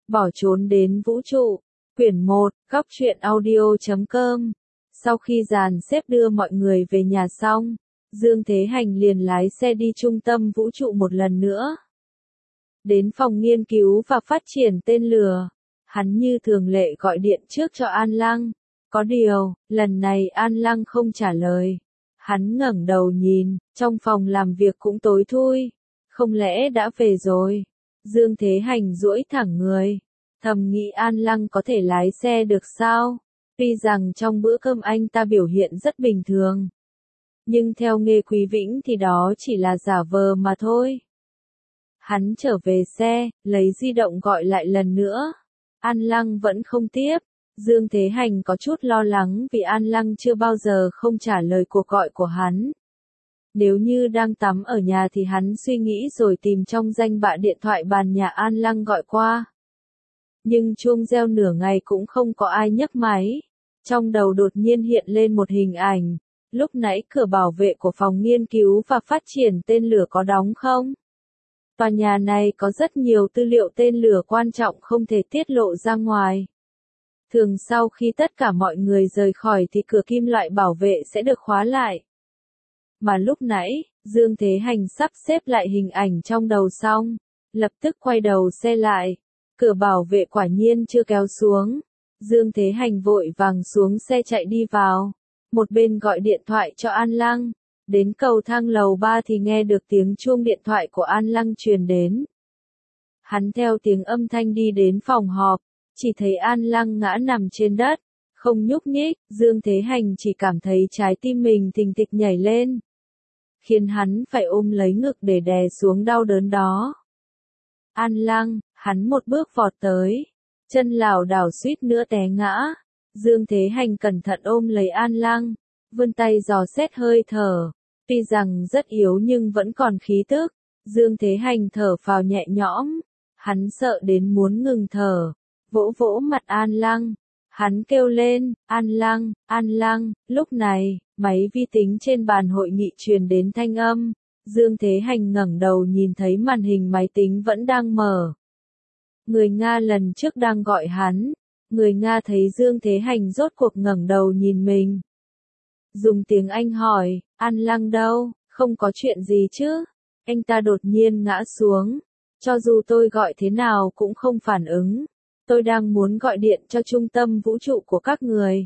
Bỏ trốn đến vũ trụ. Quyển 1, góc truyện audio.com. Sau khi dàn xếp đưa mọi người về nhà xong, Dương Thế Hành liền lái xe đi trung tâm vũ trụ một lần nữa. Đến phòng nghiên cứu và phát triển tên lửa, hắn như thường lệ gọi điện trước cho An Lăng. Có điều, lần này An Lăng không trả lời. Hắn ngẩng đầu nhìn, trong phòng làm việc cũng tối thui. Không lẽ đã về rồi? Dương Thế Hành duỗi thẳng người, thầm nghĩ An Lăng có thể lái xe được sao? Tuy rằng trong bữa cơm anh ta biểu hiện rất bình thường, nhưng theo Nghê Quý Vĩnh thì đó chỉ là giả vờ mà thôi. Hắn trở về xe, lấy di động gọi lại lần nữa. An Lăng vẫn không tiếp. Dương Thế Hành có chút lo lắng vì An Lăng chưa bao giờ không trả lời cuộc gọi của hắn. Nếu như đang tắm ở nhà thì hắn suy nghĩ rồi tìm trong danh bạ điện thoại bàn nhà An Lăng gọi qua. Nhưng chuông reo nửa ngày cũng không có ai nhấc máy. Trong đầu đột nhiên hiện lên một hình ảnh. Lúc nãy cửa bảo vệ của phòng nghiên cứu và phát triển tên lửa có đóng không? Tòa nhà này có rất nhiều tư liệu tên lửa quan trọng không thể tiết lộ ra ngoài. Thường sau khi tất cả mọi người rời khỏi thì cửa kim loại bảo vệ sẽ được khóa lại. Mà lúc nãy, Dương Thế Hành sắp xếp lại hình ảnh trong đầu xong, lập tức quay đầu xe lại. Cửa bảo vệ quả nhiên chưa kéo xuống. Dương Thế Hành vội vàng xuống xe chạy đi vào. Một bên gọi điện thoại cho An Lăng. Đến cầu thang lầu 3 thì nghe được tiếng chuông điện thoại của An Lăng truyền đến. Hắn theo tiếng âm thanh đi đến phòng họp. Chỉ thấy An Lăng ngã nằm trên đất, không nhúc nhích. Dương Thế Hành chỉ cảm thấy trái tim mình thình thịch nhảy lên, khiến hắn phải ôm lấy ngực để đè xuống đau đớn đó. An Lăng, hắn một bước vọt tới, chân lảo đảo suýt nữa té ngã. Dương Thế Hành cẩn thận ôm lấy An Lăng, vươn tay dò xét hơi thở, tuy rằng rất yếu nhưng vẫn còn khí tức. Dương Thế Hành thở phào nhẹ nhõm, hắn sợ đến muốn ngừng thở. Vỗ vỗ mặt An Lăng, hắn kêu lên, An Lăng, An Lăng. Lúc này, máy vi tính trên bàn hội nghị truyền đến thanh âm. Dương Thế Hành ngẩng đầu nhìn thấy màn hình máy tính vẫn đang mở. Người Nga lần trước đang gọi hắn. Người Nga thấy Dương Thế Hành rốt cuộc ngẩng đầu nhìn mình. Dùng tiếng Anh hỏi, An Lăng đâu, không có chuyện gì chứ? Anh ta đột nhiên ngã xuống. Cho dù tôi gọi thế nào cũng không phản ứng. Tôi đang muốn gọi điện cho trung tâm vũ trụ của các người.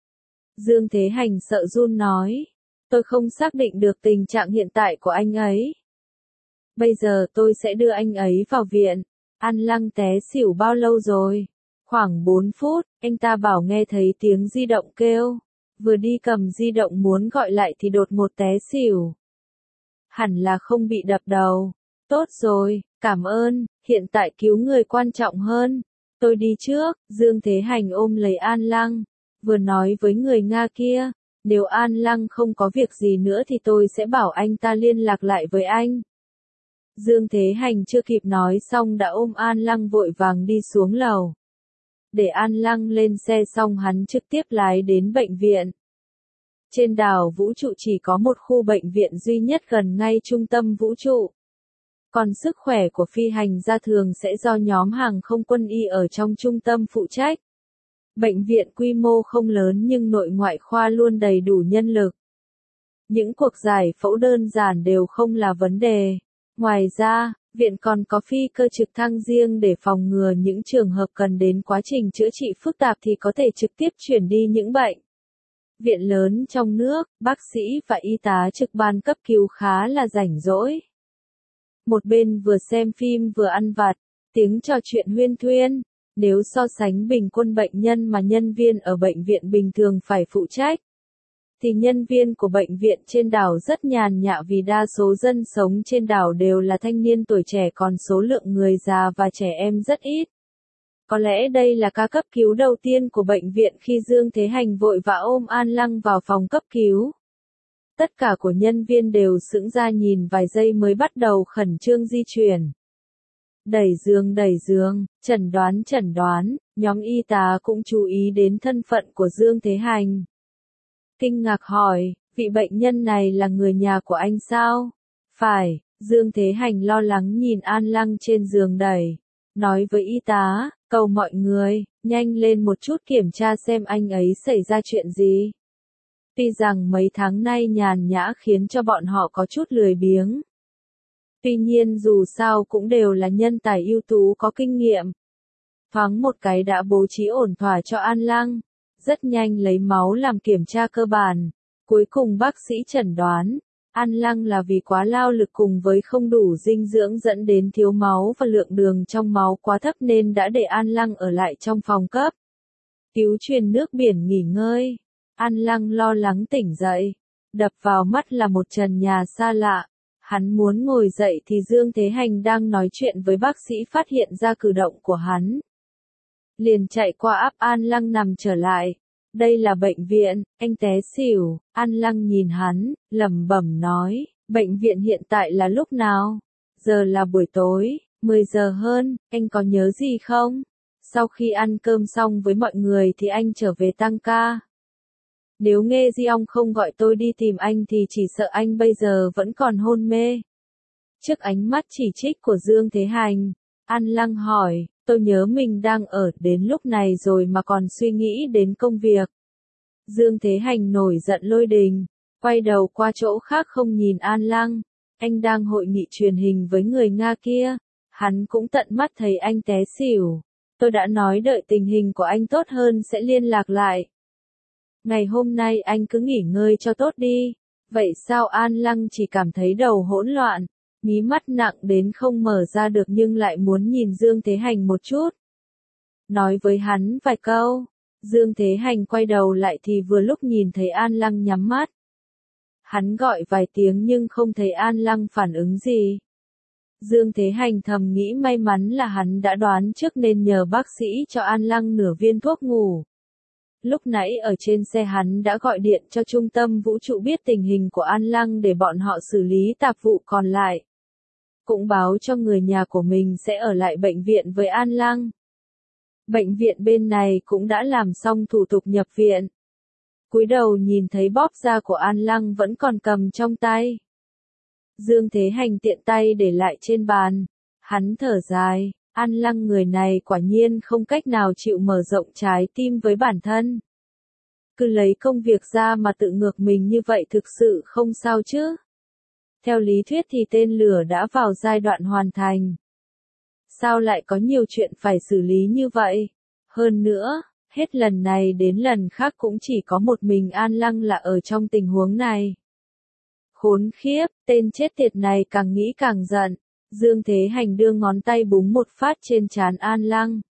Dương Thế Hành sợ run nói. Tôi không xác định được tình trạng hiện tại của anh ấy. Bây giờ tôi sẽ đưa anh ấy vào viện. An Lăng té xỉu bao lâu rồi? Khoảng 4 phút, anh ta bảo nghe thấy tiếng di động kêu. Vừa đi cầm di động muốn gọi lại thì đột ngột té xỉu. Hẳn là không bị đập đầu. Tốt rồi, cảm ơn, hiện tại cứu người quan trọng hơn. Tôi đi trước. Dương Thế Hành ôm lấy An Lăng, vừa nói với người Nga kia, nếu An Lăng không có việc gì nữa thì tôi sẽ bảo anh ta liên lạc lại với anh. Dương Thế Hành chưa kịp nói xong đã ôm An Lăng vội vàng đi xuống lầu. Để An Lăng lên xe xong hắn trực tiếp lái đến bệnh viện. Trên đảo vũ trụ chỉ có một khu bệnh viện duy nhất gần ngay trung tâm vũ trụ. Còn sức khỏe của phi hành gia thường sẽ do nhóm hàng không quân y ở trong trung tâm phụ trách. Bệnh viện quy mô không lớn nhưng nội ngoại khoa luôn đầy đủ nhân lực. Những cuộc giải phẫu đơn giản đều không là vấn đề. Ngoài ra, viện còn có phi cơ trực thăng riêng để phòng ngừa những trường hợp cần đến quá trình chữa trị phức tạp thì có thể trực tiếp chuyển đi những bệnh. Viện lớn trong nước, bác sĩ và y tá trực ban cấp cứu khá là rảnh rỗi. Một bên vừa xem phim vừa ăn vặt, tiếng trò chuyện huyên thuyên. Nếu so sánh bình quân bệnh nhân mà nhân viên ở bệnh viện bình thường phải phụ trách, thì nhân viên của bệnh viện trên đảo rất nhàn nhã vì đa số dân sống trên đảo đều là thanh niên tuổi trẻ còn số lượng người già và trẻ em rất ít. Có lẽ đây là ca cấp cứu đầu tiên của bệnh viện khi Dương Thế Hành vội vã ôm An Lăng vào phòng cấp cứu. Tất cả của nhân viên đều sững ra nhìn vài giây mới bắt đầu khẩn trương di chuyển. Đẩy giường, chẩn đoán, nhóm y tá cũng chú ý đến thân phận của Dương Thế Hành. Kinh ngạc hỏi, vị bệnh nhân này là người nhà của anh sao? Phải, Dương Thế Hành lo lắng nhìn An Lăng trên giường đẩy. nói với y tá, cầu mọi người, nhanh lên một chút kiểm tra xem anh ấy xảy ra chuyện gì. Tuy rằng mấy tháng nay nhàn nhã khiến cho bọn họ có chút lười biếng. Tuy nhiên dù sao cũng đều là nhân tài ưu tú có kinh nghiệm. Thoáng một cái đã bố trí ổn thỏa cho An Lăng, rất nhanh lấy máu làm kiểm tra cơ bản. Cuối cùng bác sĩ chẩn đoán, An Lăng là vì quá lao lực cùng với không đủ dinh dưỡng dẫn đến thiếu máu và lượng đường trong máu quá thấp nên đã để An Lăng ở lại trong phòng cấp cứu truyền nước biển nghỉ ngơi. An Lăng lo lắng tỉnh dậy, đập vào mắt là một trần nhà xa lạ. Hắn muốn ngồi dậy thì Dương Thế Hành đang nói chuyện với bác sĩ phát hiện ra cử động của hắn. Liền chạy qua áp An Lăng nằm trở lại. Đây là bệnh viện, anh té xỉu. An Lăng nhìn hắn, lẩm bẩm nói, bệnh viện hiện tại là lúc nào? Giờ là buổi tối, 10 giờ hơn, anh có nhớ gì không? Sau khi ăn cơm xong với mọi người thì anh trở về tăng ca. Nếu Nghê Di Ong không gọi tôi đi tìm anh thì chỉ sợ anh bây giờ vẫn còn hôn mê. Trước ánh mắt chỉ trích của Dương Thế Hành, An Lăng hỏi, tôi nhớ mình đang ở đến lúc này rồi mà còn suy nghĩ đến công việc. Dương Thế Hành nổi giận lôi đình, quay đầu qua chỗ khác không nhìn An Lăng. Anh đang hội nghị truyền hình với người Nga kia, hắn cũng tận mắt thấy anh té xỉu. Tôi đã nói đợi tình hình của anh tốt hơn sẽ liên lạc lại. Ngày hôm nay anh cứ nghỉ ngơi cho tốt đi. Vậy sao? An Lăng chỉ cảm thấy đầu hỗn loạn, mí mắt nặng đến không mở ra được nhưng lại muốn nhìn Dương Thế Hành một chút. Nói với hắn vài câu, Dương Thế Hành quay đầu lại thì vừa lúc nhìn thấy An Lăng nhắm mắt. Hắn gọi vài tiếng nhưng không thấy An Lăng phản ứng gì. Dương Thế Hành thầm nghĩ may mắn là hắn đã đoán trước nên nhờ bác sĩ cho An Lăng nửa viên thuốc ngủ. Lúc nãy ở trên xe hắn đã gọi điện cho trung tâm vũ trụ biết tình hình của An Lăng để bọn họ xử lý tạp vụ còn lại. Cũng báo cho người nhà của mình sẽ ở lại bệnh viện với An Lăng. Bệnh viện bên này cũng đã làm xong thủ tục nhập viện. Cúi đầu nhìn thấy bóp da của An Lăng vẫn còn cầm trong tay. Dương Thế Hành tiện tay để lại trên bàn. Hắn thở dài, An Lăng người này quả nhiên không cách nào chịu mở rộng trái tim với bản thân. Cứ lấy công việc ra mà tự ngược mình như vậy thực sự không sao chứ. Theo lý thuyết thì tên lửa đã vào giai đoạn hoàn thành. Sao lại có nhiều chuyện phải xử lý như vậy? Hơn nữa, hết lần này đến lần khác cũng chỉ có một mình An Lăng là ở trong tình huống này. Khốn khiếp, tên chết tiệt này càng nghĩ càng giận. Dương Thế Hành đưa ngón tay búng một phát trên trán An Lăng.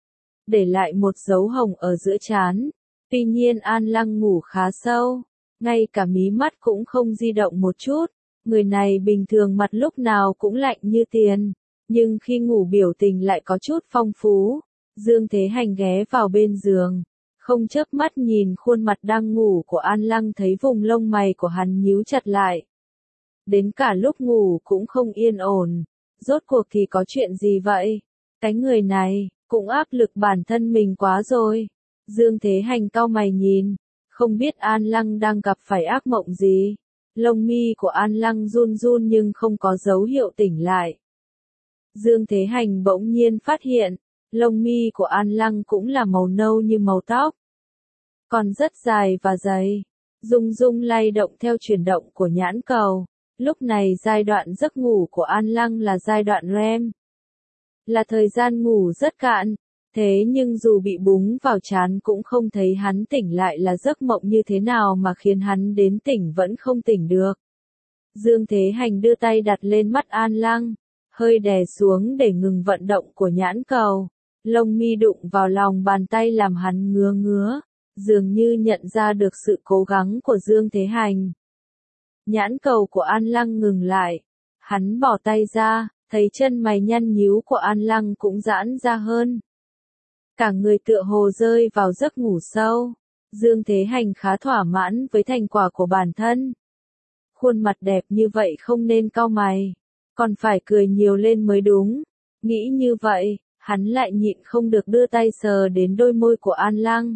Để lại một dấu hồng ở giữa trán. Tuy nhiên An Lăng ngủ khá sâu. Ngay cả mí mắt cũng không di động một chút. Người này bình thường mặt lúc nào cũng lạnh như tiền. Nhưng khi ngủ biểu tình lại có chút phong phú. Dương Thế Hành ghé vào bên giường. Không chớp mắt nhìn khuôn mặt đang ngủ của An Lăng thấy vùng lông mày của hắn nhíu chặt lại. Đến cả lúc ngủ cũng không yên ổn. Rốt cuộc thì có chuyện gì vậy? Cái người này, cũng áp lực bản thân mình quá rồi. Dương Thế Hành cau mày nhìn, không biết An Lăng đang gặp phải ác mộng gì. Lông mi của An Lăng run run nhưng không có dấu hiệu tỉnh lại. Dương Thế Hành bỗng nhiên phát hiện, lông mi của An Lăng cũng là màu nâu như màu tóc. Còn rất dài và dày, rung rung lay động theo chuyển động của nhãn cầu. Lúc này giai đoạn giấc ngủ của An Lăng là giai đoạn REM. Là thời gian ngủ rất cạn, thế nhưng dù bị búng vào trán cũng không thấy hắn tỉnh lại là giấc mộng như thế nào mà khiến hắn đến tỉnh vẫn không tỉnh được. Dương Thế Hành đưa tay đặt lên mắt An Lăng, hơi đè xuống để ngừng vận động của nhãn cầu. Lông mi đụng vào lòng bàn tay làm hắn ngứa ngứa, dường như nhận ra được sự cố gắng của Dương Thế Hành. Nhãn cầu của An Lăng ngừng lại. Hắn bỏ tay ra, thấy chân mày nhăn nhíu của An Lăng cũng giãn ra hơn. Cả người tựa hồ rơi vào giấc ngủ sâu. Dương Thế Hành khá thỏa mãn với thành quả của bản thân. Khuôn mặt đẹp như vậy không nên cau mày, còn phải cười nhiều lên mới đúng. Nghĩ như vậy, hắn lại nhịn không được đưa tay sờ đến đôi môi của An Lăng.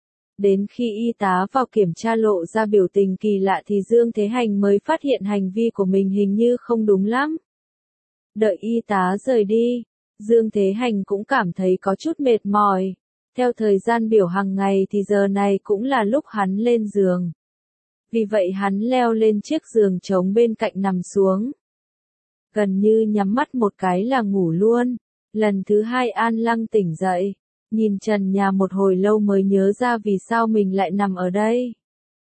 Đến khi y tá vào kiểm tra lộ ra biểu tình kỳ lạ thì Dương Thế Hành mới phát hiện hành vi của mình hình như không đúng lắm. Đợi y tá rời đi, Dương Thế Hành cũng cảm thấy có chút mệt mỏi. Theo thời gian biểu hàng ngày thì giờ này cũng là lúc hắn lên giường. Vì vậy hắn leo lên chiếc giường trống bên cạnh nằm xuống. Gần như nhắm mắt một cái là ngủ luôn. Lần thứ hai An Lăng tỉnh dậy, nhìn trần nhà một hồi lâu mới nhớ ra vì sao mình lại nằm ở đây.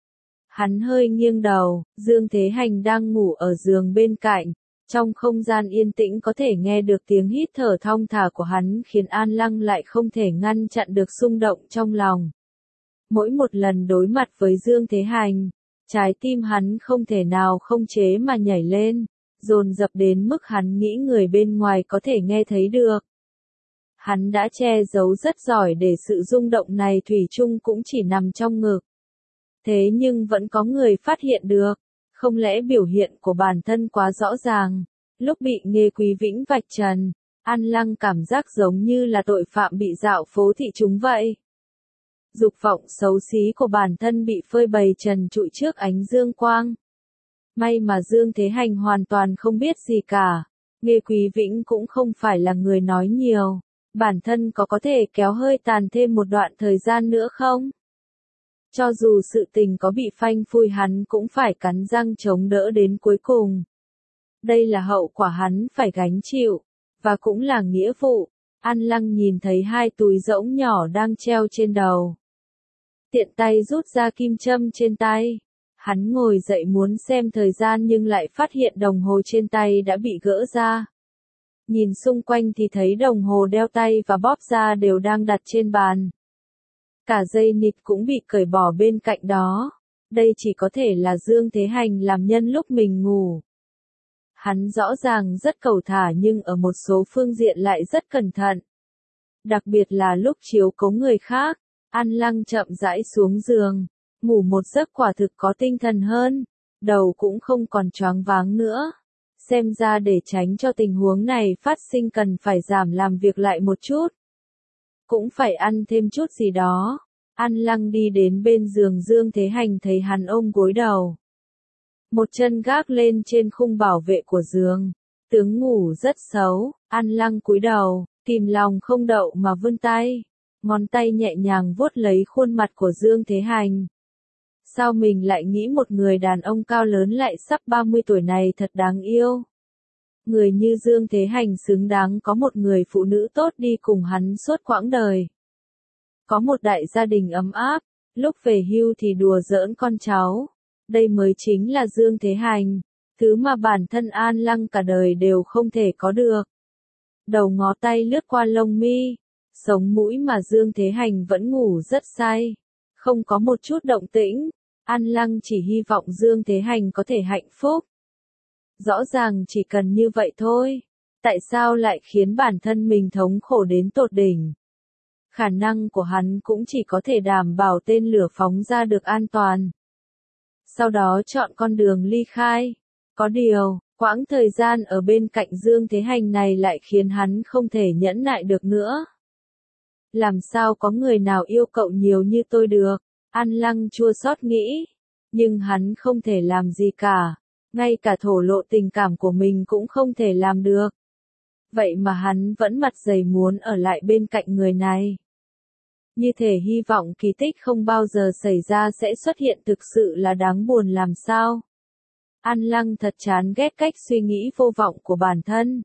Hắn hơi nghiêng đầu, Dương Thế Hành đang ngủ ở giường bên cạnh. Trong không gian yên tĩnh có thể nghe được tiếng hít thở thong thả của hắn khiến An Lăng lại không thể ngăn chặn được xung động trong lòng. Mỗi một lần đối mặt với Dương Thế Hành, trái tim hắn không thể nào không chế mà nhảy lên, dồn dập đến mức hắn nghĩ người bên ngoài có thể nghe thấy được. Hắn đã che giấu rất giỏi để sự rung động này thủy chung cũng chỉ nằm trong ngực. Thế nhưng vẫn có người phát hiện được. Không lẽ biểu hiện của bản thân quá rõ ràng, lúc bị Nghê Quý Vĩnh vạch trần, An Lăng cảm giác giống như là tội phạm bị dạo phố thị chúng vậy. Dục vọng xấu xí của bản thân bị phơi bày trần trụi trước ánh dương quang. May mà Dương Thế Hành hoàn toàn không biết gì cả, Nghê Quý Vĩnh cũng không phải là người nói nhiều, bản thân có thể kéo hơi tàn thêm một đoạn thời gian nữa không? Cho dù sự tình có bị phanh phui hắn cũng phải cắn răng chống đỡ đến cuối cùng. Đây là hậu quả hắn phải gánh chịu, và cũng là nghĩa vụ. An Lăng nhìn thấy hai túi rỗng nhỏ đang treo trên đầu. Tiện tay rút ra kim châm trên tay. Hắn ngồi dậy muốn xem thời gian nhưng lại phát hiện đồng hồ trên tay đã bị gỡ ra. Nhìn xung quanh thì thấy đồng hồ đeo tay và bóp ra đều đang đặt trên bàn. Cả dây nịt cũng bị cởi bỏ bên cạnh đó. Đây chỉ có thể là Dương Thế Hành làm nhân lúc mình ngủ. Hắn rõ ràng rất cẩu thả nhưng ở một số phương diện lại rất cẩn thận. Đặc biệt là lúc chiếu cố người khác, An Lăng chậm rãi xuống giường, ngủ một giấc quả thực có tinh thần hơn, đầu cũng không còn choáng váng nữa. Xem ra để tránh cho tình huống này phát sinh cần phải giảm làm việc lại một chút. Cũng phải ăn thêm chút gì đó. An Lăng đi đến bên giường Dương Thế Hành thấy hắn ôm gối đầu. Một chân gác lên trên khung bảo vệ của giường. Tướng ngủ rất xấu, An Lăng cúi đầu, kìm lòng không đậu mà vươn tay. Ngón tay nhẹ nhàng vuốt lấy khuôn mặt của Dương Thế Hành. Sao mình lại nghĩ một người đàn ông cao lớn lại sắp 30 tuổi này thật đáng yêu. Người như Dương Thế Hành xứng đáng có một người phụ nữ tốt đi cùng hắn suốt quãng đời. Có một đại gia đình ấm áp, lúc về hưu thì đùa giỡn con cháu. Đây mới chính là Dương Thế Hành, thứ mà bản thân An Lăng cả đời đều không thể có được. Đầu ngó tay lướt qua lông mi, sống mũi mà Dương Thế Hành vẫn ngủ rất say, không có một chút động tĩnh. An Lăng chỉ hy vọng Dương Thế Hành có thể hạnh phúc. Rõ ràng chỉ cần như vậy thôi, tại sao lại khiến bản thân mình thống khổ đến tột đỉnh? Khả năng của hắn cũng chỉ có thể đảm bảo tên lửa phóng ra được an toàn. Sau đó chọn con đường ly khai. Có điều, quãng thời gian ở bên cạnh Dương Thế Hành này lại khiến hắn không thể nhẫn nại được nữa. Làm sao có người nào yêu cậu nhiều như tôi được? An Lăng chua xót nghĩ. Nhưng hắn không thể làm gì cả. Ngay cả thổ lộ tình cảm của mình cũng không thể làm được. Vậy mà hắn vẫn mặt dày muốn ở lại bên cạnh người này. Như thể hy vọng kỳ tích không bao giờ xảy ra sẽ xuất hiện thực sự là đáng buồn làm sao. An Lăng thật chán ghét cách suy nghĩ vô vọng của bản thân.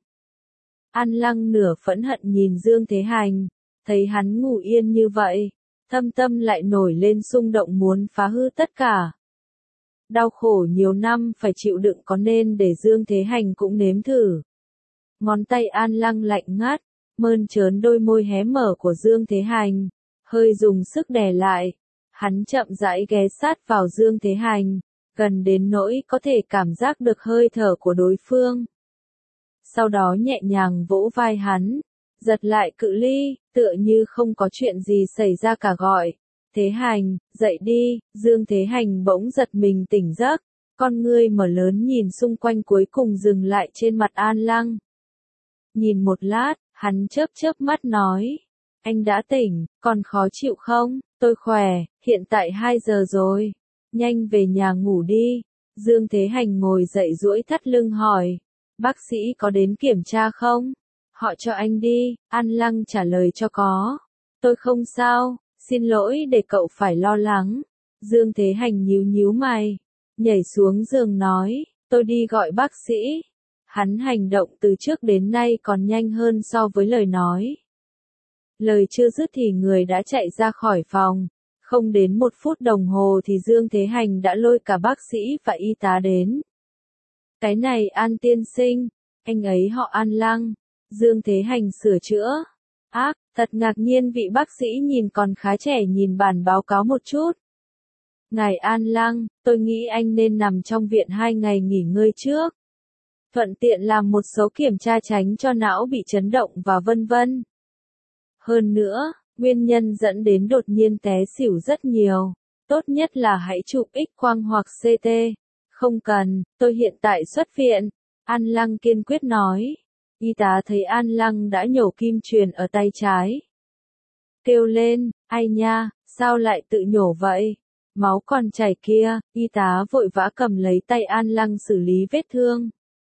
An Lăng nửa phẫn hận nhìn Dương Thế Hành, thấy hắn ngủ yên như vậy, thâm tâm lại nổi lên xung động muốn phá hư tất cả. Đau khổ nhiều năm phải chịu đựng có nên để Dương Thế Hành cũng nếm thử. Ngón tay An Lăng lạnh ngắt, mơn trớn đôi môi hé mở của Dương Thế Hành, hơi dùng sức đè lại. Hắn chậm rãi ghé sát vào Dương Thế Hành, gần đến nỗi có thể cảm giác được hơi thở của đối phương. Sau đó nhẹ nhàng vỗ vai hắn, giật lại cự ly, tựa như không có chuyện gì xảy ra cả gọi. Thế Hành, dậy đi. Dương Thế Hành bỗng giật mình tỉnh giấc, con ngươi mở lớn nhìn xung quanh cuối cùng dừng lại trên mặt An Lăng. Nhìn một lát, hắn chớp chớp mắt nói, anh đã tỉnh, còn khó chịu không? Tôi khỏe, hiện tại 2 giờ rồi, nhanh về nhà ngủ đi. Dương Thế Hành ngồi dậy duỗi thắt lưng hỏi, bác sĩ có đến kiểm tra không? Họ cho anh đi, An Lăng trả lời cho có. Tôi không sao, xin lỗi để cậu phải lo lắng. Dương Thế Hành nhíu nhíu mày, nhảy xuống giường nói, tôi đi gọi bác sĩ. Hắn hành động từ trước đến nay còn nhanh hơn so với lời nói. Lời chưa dứt thì người đã chạy ra khỏi phòng. Không đến 1 phút đồng hồ thì Dương Thế Hành đã lôi cả bác sĩ và y tá đến. Cái này An tiên sinh, anh ấy họ An Lăng. Dương Thế Hành sửa chữa. Ác, thật ngạc nhiên vị bác sĩ nhìn còn khá trẻ nhìn bản báo cáo một chút. Ngài An Lăng, tôi nghĩ anh nên nằm trong viện 2 ngày nghỉ ngơi trước. Thuận tiện làm một số kiểm tra tránh cho não bị chấn động và vân vân. Hơn nữa, nguyên nhân dẫn đến đột nhiên té xỉu rất nhiều. Tốt nhất là hãy chụp X-quang hoặc CT. Không cần, tôi hiện tại xuất viện. An Lăng kiên quyết nói. Y tá thấy An Lăng đã nhổ kim truyền ở tay trái. Kêu lên, ai nha, sao lại tự nhổ vậy? Máu còn chảy kia, y tá vội vã cầm lấy tay An Lăng xử lý vết thương.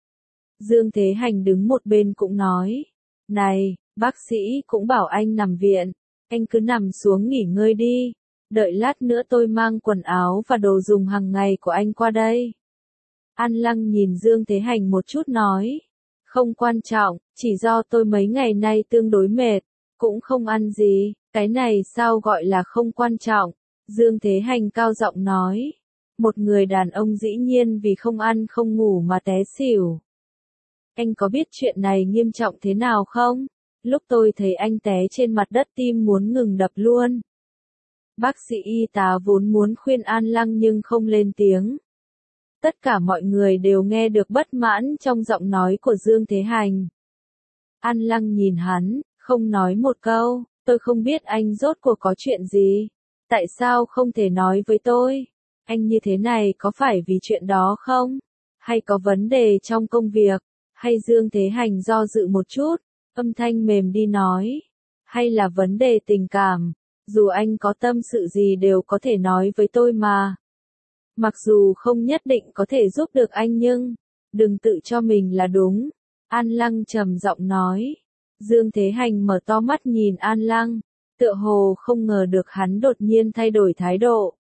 Dương Thế Hành đứng một bên cũng nói. Này, bác sĩ cũng bảo anh nằm viện. Anh cứ nằm xuống nghỉ ngơi đi. Đợi lát nữa tôi mang quần áo và đồ dùng hàng ngày của anh qua đây. An Lăng nhìn Dương Thế Hành một chút nói. Không quan trọng, chỉ do tôi mấy ngày nay tương đối mệt. Cũng không ăn gì, cái này sao gọi là không quan trọng. Dương Thế Hành cao giọng nói. Một người đàn ông dĩ nhiên vì không ăn không ngủ mà té xỉu. Anh có biết chuyện này nghiêm trọng thế nào không? Lúc tôi thấy anh té trên mặt đất tim muốn ngừng đập luôn. Bác sĩ y tá vốn muốn khuyên An Lăng nhưng không lên tiếng. Tất cả mọi người đều nghe được bất mãn trong giọng nói của Dương Thế Hành. An Lăng nhìn hắn, không nói một câu, tôi không biết anh rốt cuộc có chuyện gì. Tại sao không thể nói với tôi? Anh như thế này có phải vì chuyện đó không? Hay có vấn đề trong công việc? Hay Dương Thế Hành do dự một chút, âm thanh mềm đi nói. Hay là vấn đề tình cảm? Dù anh có tâm sự gì đều có thể nói với tôi mà. Mặc dù không nhất định có thể giúp được anh nhưng, đừng tự cho mình là đúng. An Lăng trầm giọng nói. Dương Thế Hành mở to mắt nhìn An Lăng, tựa hồ không ngờ được hắn đột nhiên thay đổi thái độ.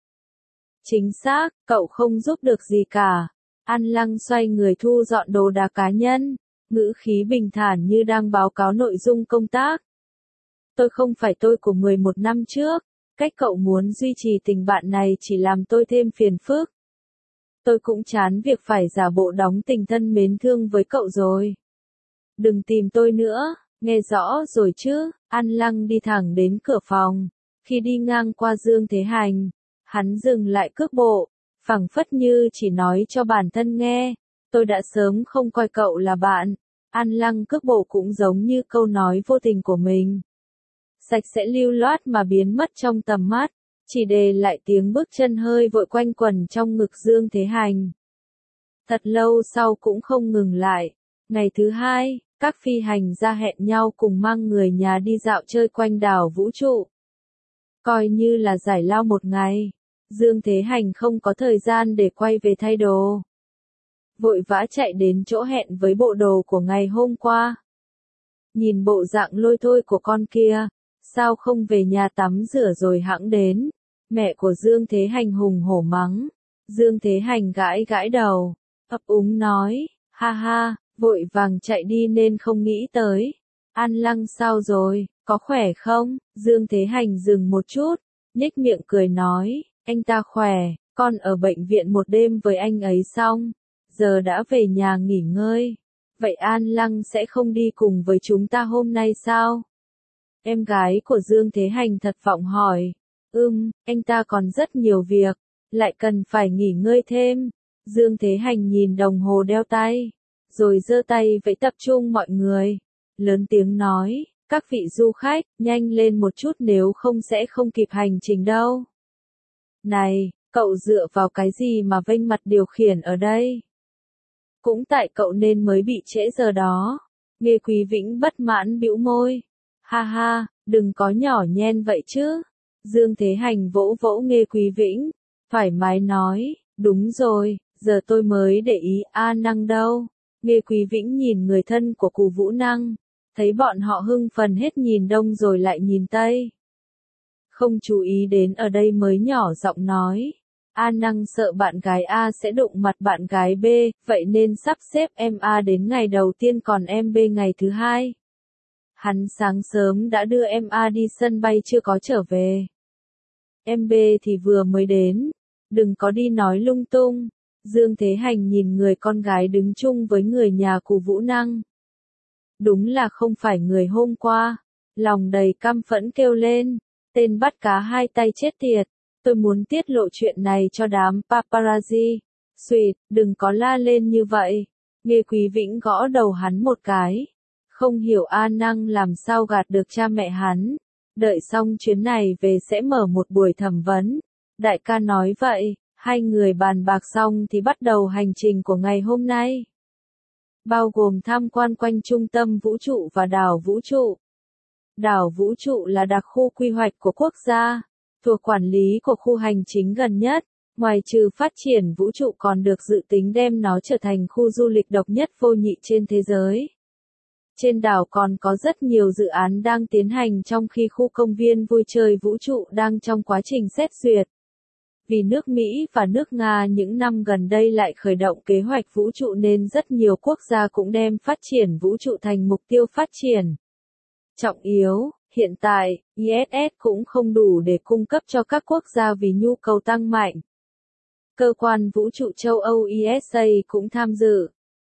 Chính xác, cậu không giúp được gì cả. An Lăng xoay người thu dọn đồ đạc cá nhân, ngữ khí bình thản như đang báo cáo nội dung công tác. Tôi không phải tôi của 11 năm trước, cách cậu muốn duy trì tình bạn này chỉ làm tôi thêm phiền phức. Tôi cũng chán việc phải giả bộ đóng tình thân mến thương với cậu rồi. Đừng tìm tôi nữa, nghe rõ rồi chứ. An Lăng đi thẳng đến cửa phòng, khi đi ngang qua Dương Thế Hành, hắn dừng lại cước bộ, phảng phất như chỉ nói cho bản thân nghe, tôi đã sớm không coi cậu là bạn. An Lăng cước bộ cũng giống như câu nói vô tình của mình. Sạch sẽ lưu loát mà biến mất trong tầm mắt, chỉ để lại tiếng bước chân hơi vội quanh quẩn trong ngực Dương Thế Hành. Thật lâu sau cũng không ngừng lại. Ngày thứ 2, các phi hành gia hẹn nhau cùng mang người nhà đi dạo chơi quanh đảo vũ trụ. Coi như là giải lao một ngày, Dương Thế Hành không có thời gian để quay về thay đồ. Vội vã chạy đến chỗ hẹn với bộ đồ của ngày hôm qua. Nhìn bộ dạng lôi thôi của con kia, sao không về nhà tắm rửa rồi hẵng đến. Mẹ của Dương Thế Hành hùng hổ mắng. Dương Thế Hành gãi gãi đầu, ấp úng nói, ha ha, vội vàng chạy đi nên không nghĩ tới. An Lăng sao rồi, có khỏe không? Dương Thế Hành dừng một chút, nhếch miệng cười nói, anh ta khỏe, con ở bệnh viện một đêm với anh ấy xong, giờ đã về nhà nghỉ ngơi. Vậy An Lăng sẽ không đi cùng với chúng ta hôm nay sao? Em gái của Dương Thế Hành thật vọng hỏi. Anh ta còn rất nhiều việc, lại cần phải nghỉ ngơi thêm. Dương Thế Hành nhìn đồng hồ đeo tay, rồi giơ tay vẫy tập trung mọi người. Lớn tiếng nói, các vị du khách, nhanh lên một chút nếu không sẽ không kịp hành trình đâu. Này, cậu dựa vào cái gì mà vênh mặt điều khiển ở đây? Cũng tại cậu nên mới bị trễ giờ đó. Nghe Quý Vĩnh bất mãn bĩu môi. Ha ha, đừng có nhỏ nhen vậy chứ. Dương Thế Hành vỗ vỗ Nghe Quý Vĩnh, thoải mái nói, đúng rồi, giờ tôi mới để ý A Năng đâu. Nghe Quý Vĩnh nhìn người thân của Cù Vũ Năng, Thấy bọn họ hưng phấn hết nhìn đông rồi lại nhìn tây. Không chú ý đến ở đây mới nhỏ giọng nói. A Năng sợ bạn gái A sẽ đụng mặt bạn gái B, vậy nên sắp xếp em A đến ngày đầu tiên còn em B ngày thứ hai. Hắn sáng sớm đã đưa em A đi sân bay chưa có trở về. Em B thì vừa mới đến. Đừng có đi nói lung tung. Dương Thế Hành nhìn người con gái đứng chung với người nhà của Vũ Năng. Đúng là không phải người hôm qua. Lòng đầy căm phẫn kêu lên. Tên bắt cá hai tay chết tiệt. Tôi muốn tiết lộ chuyện này cho đám paparazzi. Xuyệt, đừng có la lên như vậy. Nghe Quý Vĩnh gõ đầu hắn một cái. Không hiểu A Năng làm sao gạt được cha mẹ hắn. Đợi xong chuyến này về sẽ mở một buổi thẩm vấn. Đại ca nói vậy, hai người bàn bạc xong thì bắt đầu hành trình của ngày hôm nay. Bao gồm tham quan quanh trung tâm vũ trụ và đảo vũ trụ. Đảo vũ trụ là đặc khu quy hoạch của quốc gia, thuộc quản lý của khu hành chính gần nhất. Ngoài trừ phát triển vũ trụ còn được dự tính đem nó trở thành khu du lịch độc nhất vô nhị trên thế giới. Trên đảo còn có rất nhiều dự án đang tiến hành trong khi khu công viên vui chơi vũ trụ đang trong quá trình xét duyệt. Vì nước Mỹ và nước Nga những năm gần đây lại khởi động kế hoạch vũ trụ nên rất nhiều quốc gia cũng đem phát triển vũ trụ thành mục tiêu phát triển. Trọng yếu, hiện tại, ISS cũng không đủ để cung cấp cho các quốc gia vì nhu cầu tăng mạnh. Cơ quan vũ trụ châu Âu ESA cũng tham dự.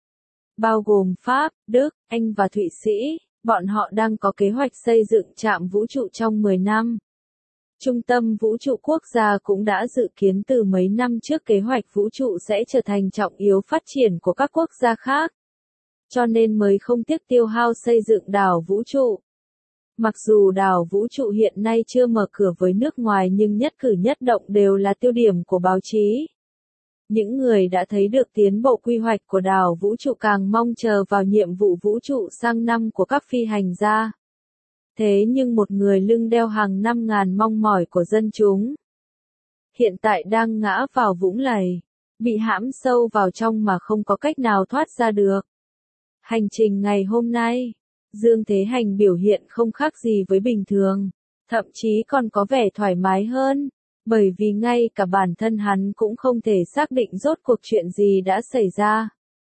Bao gồm Pháp, Đức, Anh và Thụy Sĩ, bọn họ đang có kế hoạch xây dựng trạm vũ trụ trong 10 năm. Trung tâm vũ trụ quốc gia cũng đã dự kiến từ mấy năm trước kế hoạch vũ trụ sẽ trở thành trọng yếu phát triển của các quốc gia khác. Cho nên mới không tiếc tiêu hao xây dựng đảo vũ trụ. Mặc dù đảo vũ trụ hiện nay chưa mở cửa với nước ngoài nhưng nhất cử nhất động đều là tiêu điểm của báo chí. Những người đã thấy được tiến bộ quy hoạch của đảo vũ trụ càng mong chờ vào nhiệm vụ vũ trụ sang năm của các phi hành gia. Thế nhưng một người lưng đeo hàng 5.000 mong mỏi của dân chúng. Hiện tại đang ngã vào vũng lầy, bị hãm sâu vào trong mà không có cách nào thoát ra được. Hành trình ngày hôm nay, Dương Thế Hành biểu hiện không khác gì với bình thường, thậm chí còn có vẻ thoải mái hơn. Bởi vì ngay cả bản thân hắn cũng không thể xác định rốt cuộc chuyện gì đã xảy ra.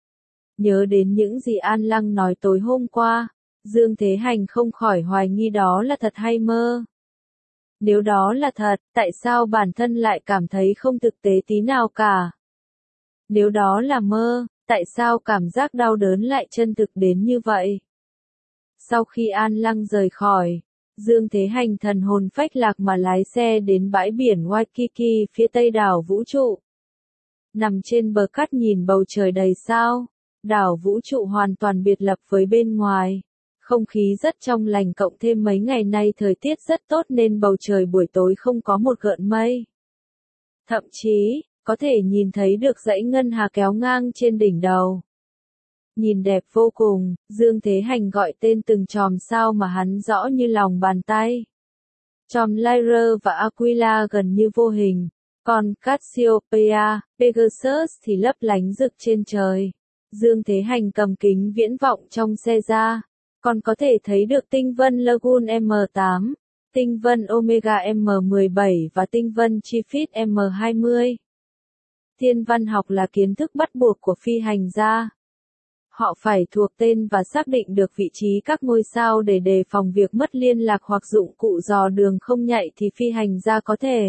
Nhớ đến những gì An Lăng nói tối hôm qua, Dương Thế Hành không khỏi hoài nghi đó là thật hay mơ. Nếu đó là thật, tại sao bản thân lại cảm thấy không thực tế tí nào cả? Nếu đó là mơ, tại sao cảm giác đau đớn lại chân thực đến như vậy? Sau khi An Lăng rời khỏi, Dương Thế Hành thần hồn phách lạc mà lái xe đến bãi biển Waikiki phía tây đảo vũ trụ. Nằm trên bờ cát nhìn bầu trời đầy sao, đảo vũ trụ hoàn toàn biệt lập với bên ngoài. Không khí rất trong lành cộng thêm mấy ngày nay thời tiết rất tốt nên bầu trời buổi tối không có một gợn mây. Thậm chí, có thể nhìn thấy được dãy ngân hà kéo ngang trên đỉnh đầu. Nhìn đẹp vô cùng, Dương Thế Hành gọi tên từng chòm sao mà hắn rõ như lòng bàn tay. Chòm Lyra và Aquila gần như vô hình, còn Cassiopeia, Pegasus thì lấp lánh rực trên trời. Dương Thế Hành cầm kính viễn vọng trong xe ra, còn có thể thấy được tinh vân Lagoon M8, tinh vân Omega M17 và tinh vân Trifid M20. Thiên văn học là kiến thức bắt buộc của phi hành gia. Họ phải thuộc tên và xác định được vị trí các ngôi sao để đề phòng việc mất liên lạc hoặc dụng cụ dò đường không nhạy thì phi hành gia có thể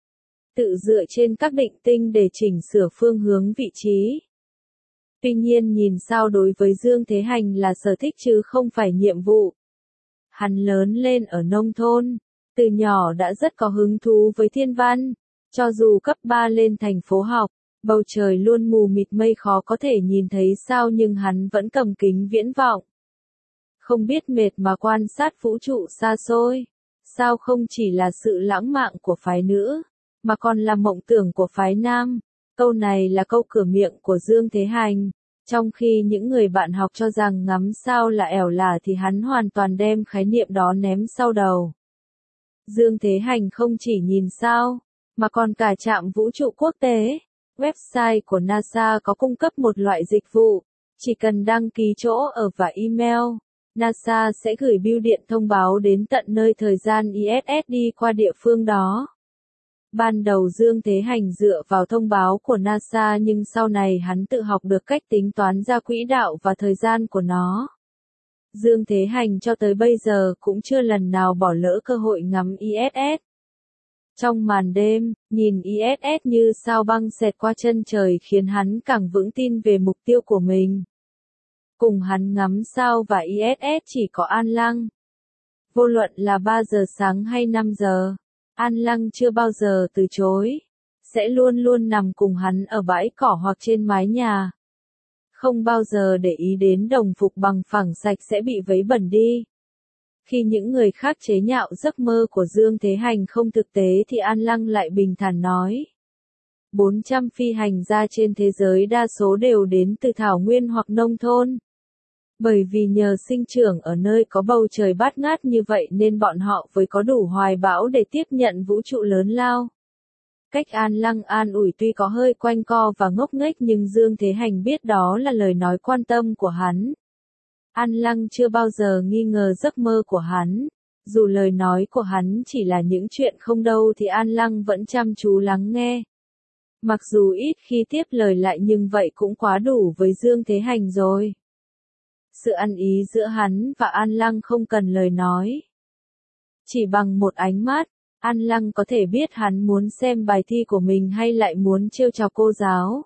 tự dựa trên các định tinh để chỉnh sửa phương hướng vị trí. Tuy nhiên nhìn sao đối với Dương Thế Hành là sở thích chứ không phải nhiệm vụ. Hắn lớn lên ở nông thôn, từ nhỏ đã rất có hứng thú với thiên văn, cho dù cấp 3 lên thành phố học. Bầu trời luôn mù mịt mây khó có thể nhìn thấy sao nhưng hắn vẫn cầm kính viễn vọng. Không biết mệt mà quan sát vũ trụ xa xôi. Sao không chỉ là sự lãng mạn của phái nữ, mà còn là mộng tưởng của phái nam. Câu này là câu cửa miệng của Dương Thế Hành. Trong khi những người bạn học cho rằng ngắm sao là ẻo lả thì hắn hoàn toàn đem khái niệm đó ném sau đầu. Dương Thế Hành không chỉ nhìn sao, mà còn cả trạm vũ trụ quốc tế. Website của NASA có cung cấp một loại dịch vụ, chỉ cần đăng ký chỗ ở và email, NASA sẽ gửi bưu điện thông báo đến tận nơi thời gian ISS đi qua địa phương đó. Ban đầu Dương Thế Hành dựa vào thông báo của NASA nhưng sau này hắn tự học được cách tính toán ra quỹ đạo và thời gian của nó. Dương Thế Hành cho tới bây giờ cũng chưa lần nào bỏ lỡ cơ hội ngắm ISS. Trong màn đêm, nhìn ISS như sao băng xẹt qua chân trời khiến hắn càng vững tin về mục tiêu của mình. Cùng hắn ngắm sao và ISS chỉ có An Lăng. Vô luận là 3 giờ sáng hay 5 giờ, An Lăng chưa bao giờ từ chối. Sẽ luôn luôn nằm cùng hắn ở bãi cỏ hoặc trên mái nhà. Không bao giờ để ý đến đồng phục bằng phẳng sạch sẽ bị vấy bẩn đi. Khi những người khác chế nhạo giấc mơ của Dương Thế Hành không thực tế thì An Lăng lại bình thản nói. 400 phi hành gia trên thế giới đa số đều đến từ thảo nguyên hoặc nông thôn. Bởi vì nhờ sinh trưởng ở nơi có bầu trời bát ngát như vậy nên bọn họ mới có đủ hoài bão để tiếp nhận vũ trụ lớn lao. Cách An Lăng an ủi tuy có hơi quanh co và ngốc nghếch nhưng Dương Thế Hành biết đó là lời nói quan tâm của hắn. An Lăng chưa bao giờ nghi ngờ giấc mơ của hắn. Dù lời nói của hắn chỉ là những chuyện không đâu thì An Lăng vẫn chăm chú lắng nghe. Mặc dù ít khi tiếp lời lại nhưng vậy cũng quá đủ với Dương Thế Hành rồi. Sự ăn ý giữa hắn và An Lăng không cần lời nói. Chỉ bằng một ánh mắt, An Lăng có thể biết hắn muốn xem bài thi của mình hay lại muốn trêu chọc cô giáo.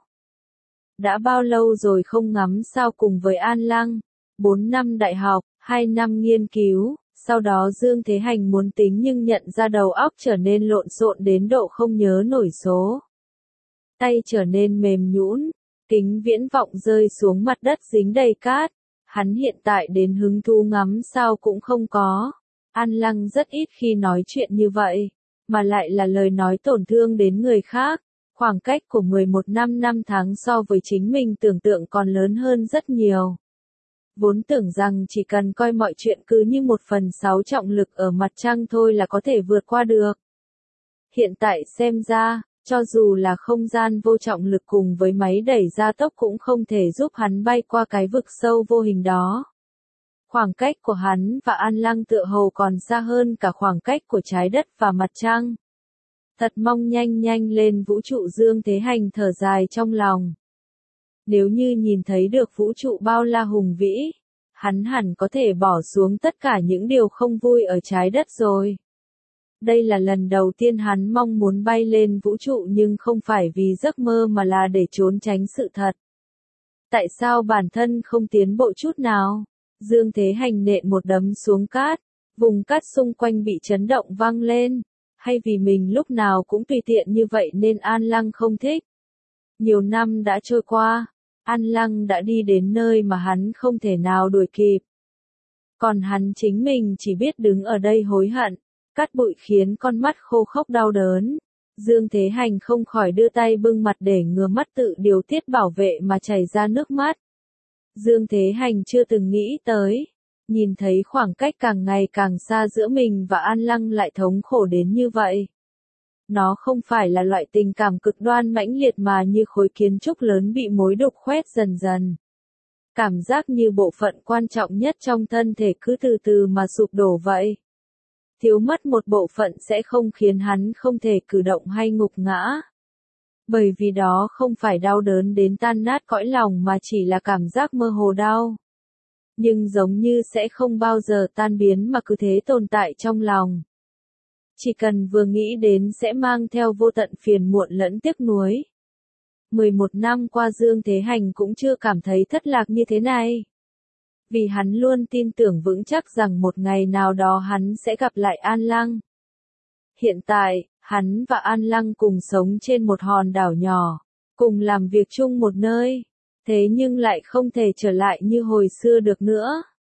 Đã bao lâu rồi không ngắm sao cùng với An Lăng? 4 năm đại học, 2 năm nghiên cứu, sau đó Dương Thế Hành muốn tính nhưng nhận ra đầu óc trở nên lộn xộn đến độ không nhớ nổi số. Tay trở nên mềm nhũn, kính viễn vọng rơi xuống mặt đất dính đầy cát. Hắn hiện tại đến hứng thú ngắm sao cũng không có. An Lăng rất ít khi nói chuyện như vậy, mà lại là lời nói tổn thương đến người khác. Khoảng cách của 11 năm tháng so với chính mình tưởng tượng còn lớn hơn rất nhiều. Vốn tưởng rằng chỉ cần coi mọi chuyện cứ như 1/6 trọng lực ở mặt trăng thôi là có thể vượt qua được. Hiện tại xem ra, cho dù là không gian vô trọng lực cùng với máy đẩy gia tốc cũng không thể giúp hắn bay qua cái vực sâu vô hình đó. Khoảng cách của hắn và An Lăng tựa hồ còn xa hơn cả khoảng cách của trái đất và mặt trăng. Thật mong nhanh nhanh lên vũ trụ. Dương Thế Hành thở dài trong lòng. Nếu như nhìn thấy được vũ trụ bao la hùng vĩ, hắn hẳn có thể bỏ xuống tất cả những điều không vui ở trái đất rồi. Đây là lần đầu tiên hắn mong muốn bay lên vũ trụ nhưng không phải vì giấc mơ mà là để trốn tránh sự thật. Tại sao bản thân không tiến bộ chút nào? Dương Thế Hành nện một đấm xuống cát, vùng cát xung quanh bị chấn động vang lên. Hay vì mình lúc nào cũng tùy tiện như vậy nên An Lăng không thích? Nhiều năm đã trôi qua, An Lăng đã đi đến nơi mà hắn không thể nào đuổi kịp. Còn hắn chính mình chỉ biết đứng ở đây hối hận. Cát bụi khiến con mắt khô khốc đau đớn. Dương Thế Hành không khỏi đưa tay bưng mặt để ngừa mắt tự điều tiết bảo vệ mà chảy ra nước mắt. Dương Thế Hành chưa từng nghĩ tới. Nhìn thấy khoảng cách càng ngày càng xa giữa mình và An Lăng lại thống khổ đến như vậy. Nó không phải là loại tình cảm cực đoan mãnh liệt mà như khối kiến trúc lớn bị mối đục khoét dần dần. Cảm giác như bộ phận quan trọng nhất trong thân thể cứ từ từ mà sụp đổ vậy. Thiếu mất một bộ phận sẽ không khiến hắn không thể cử động hay ngục ngã. Bởi vì đó không phải đau đớn đến tan nát cõi lòng mà chỉ là cảm giác mơ hồ đau. Nhưng giống như sẽ không bao giờ tan biến mà cứ thế tồn tại trong lòng. Chỉ cần vừa nghĩ đến sẽ mang theo vô tận phiền muộn lẫn tiếc nuối. 11 năm qua Dương Thế Hành cũng chưa cảm thấy thất lạc như thế này. Vì hắn luôn tin tưởng vững chắc rằng một ngày nào đó hắn sẽ gặp lại An Lăng. Hiện tại, hắn và An Lăng cùng sống trên một hòn đảo nhỏ, cùng làm việc chung một nơi, thế nhưng lại không thể trở lại như hồi xưa được nữa.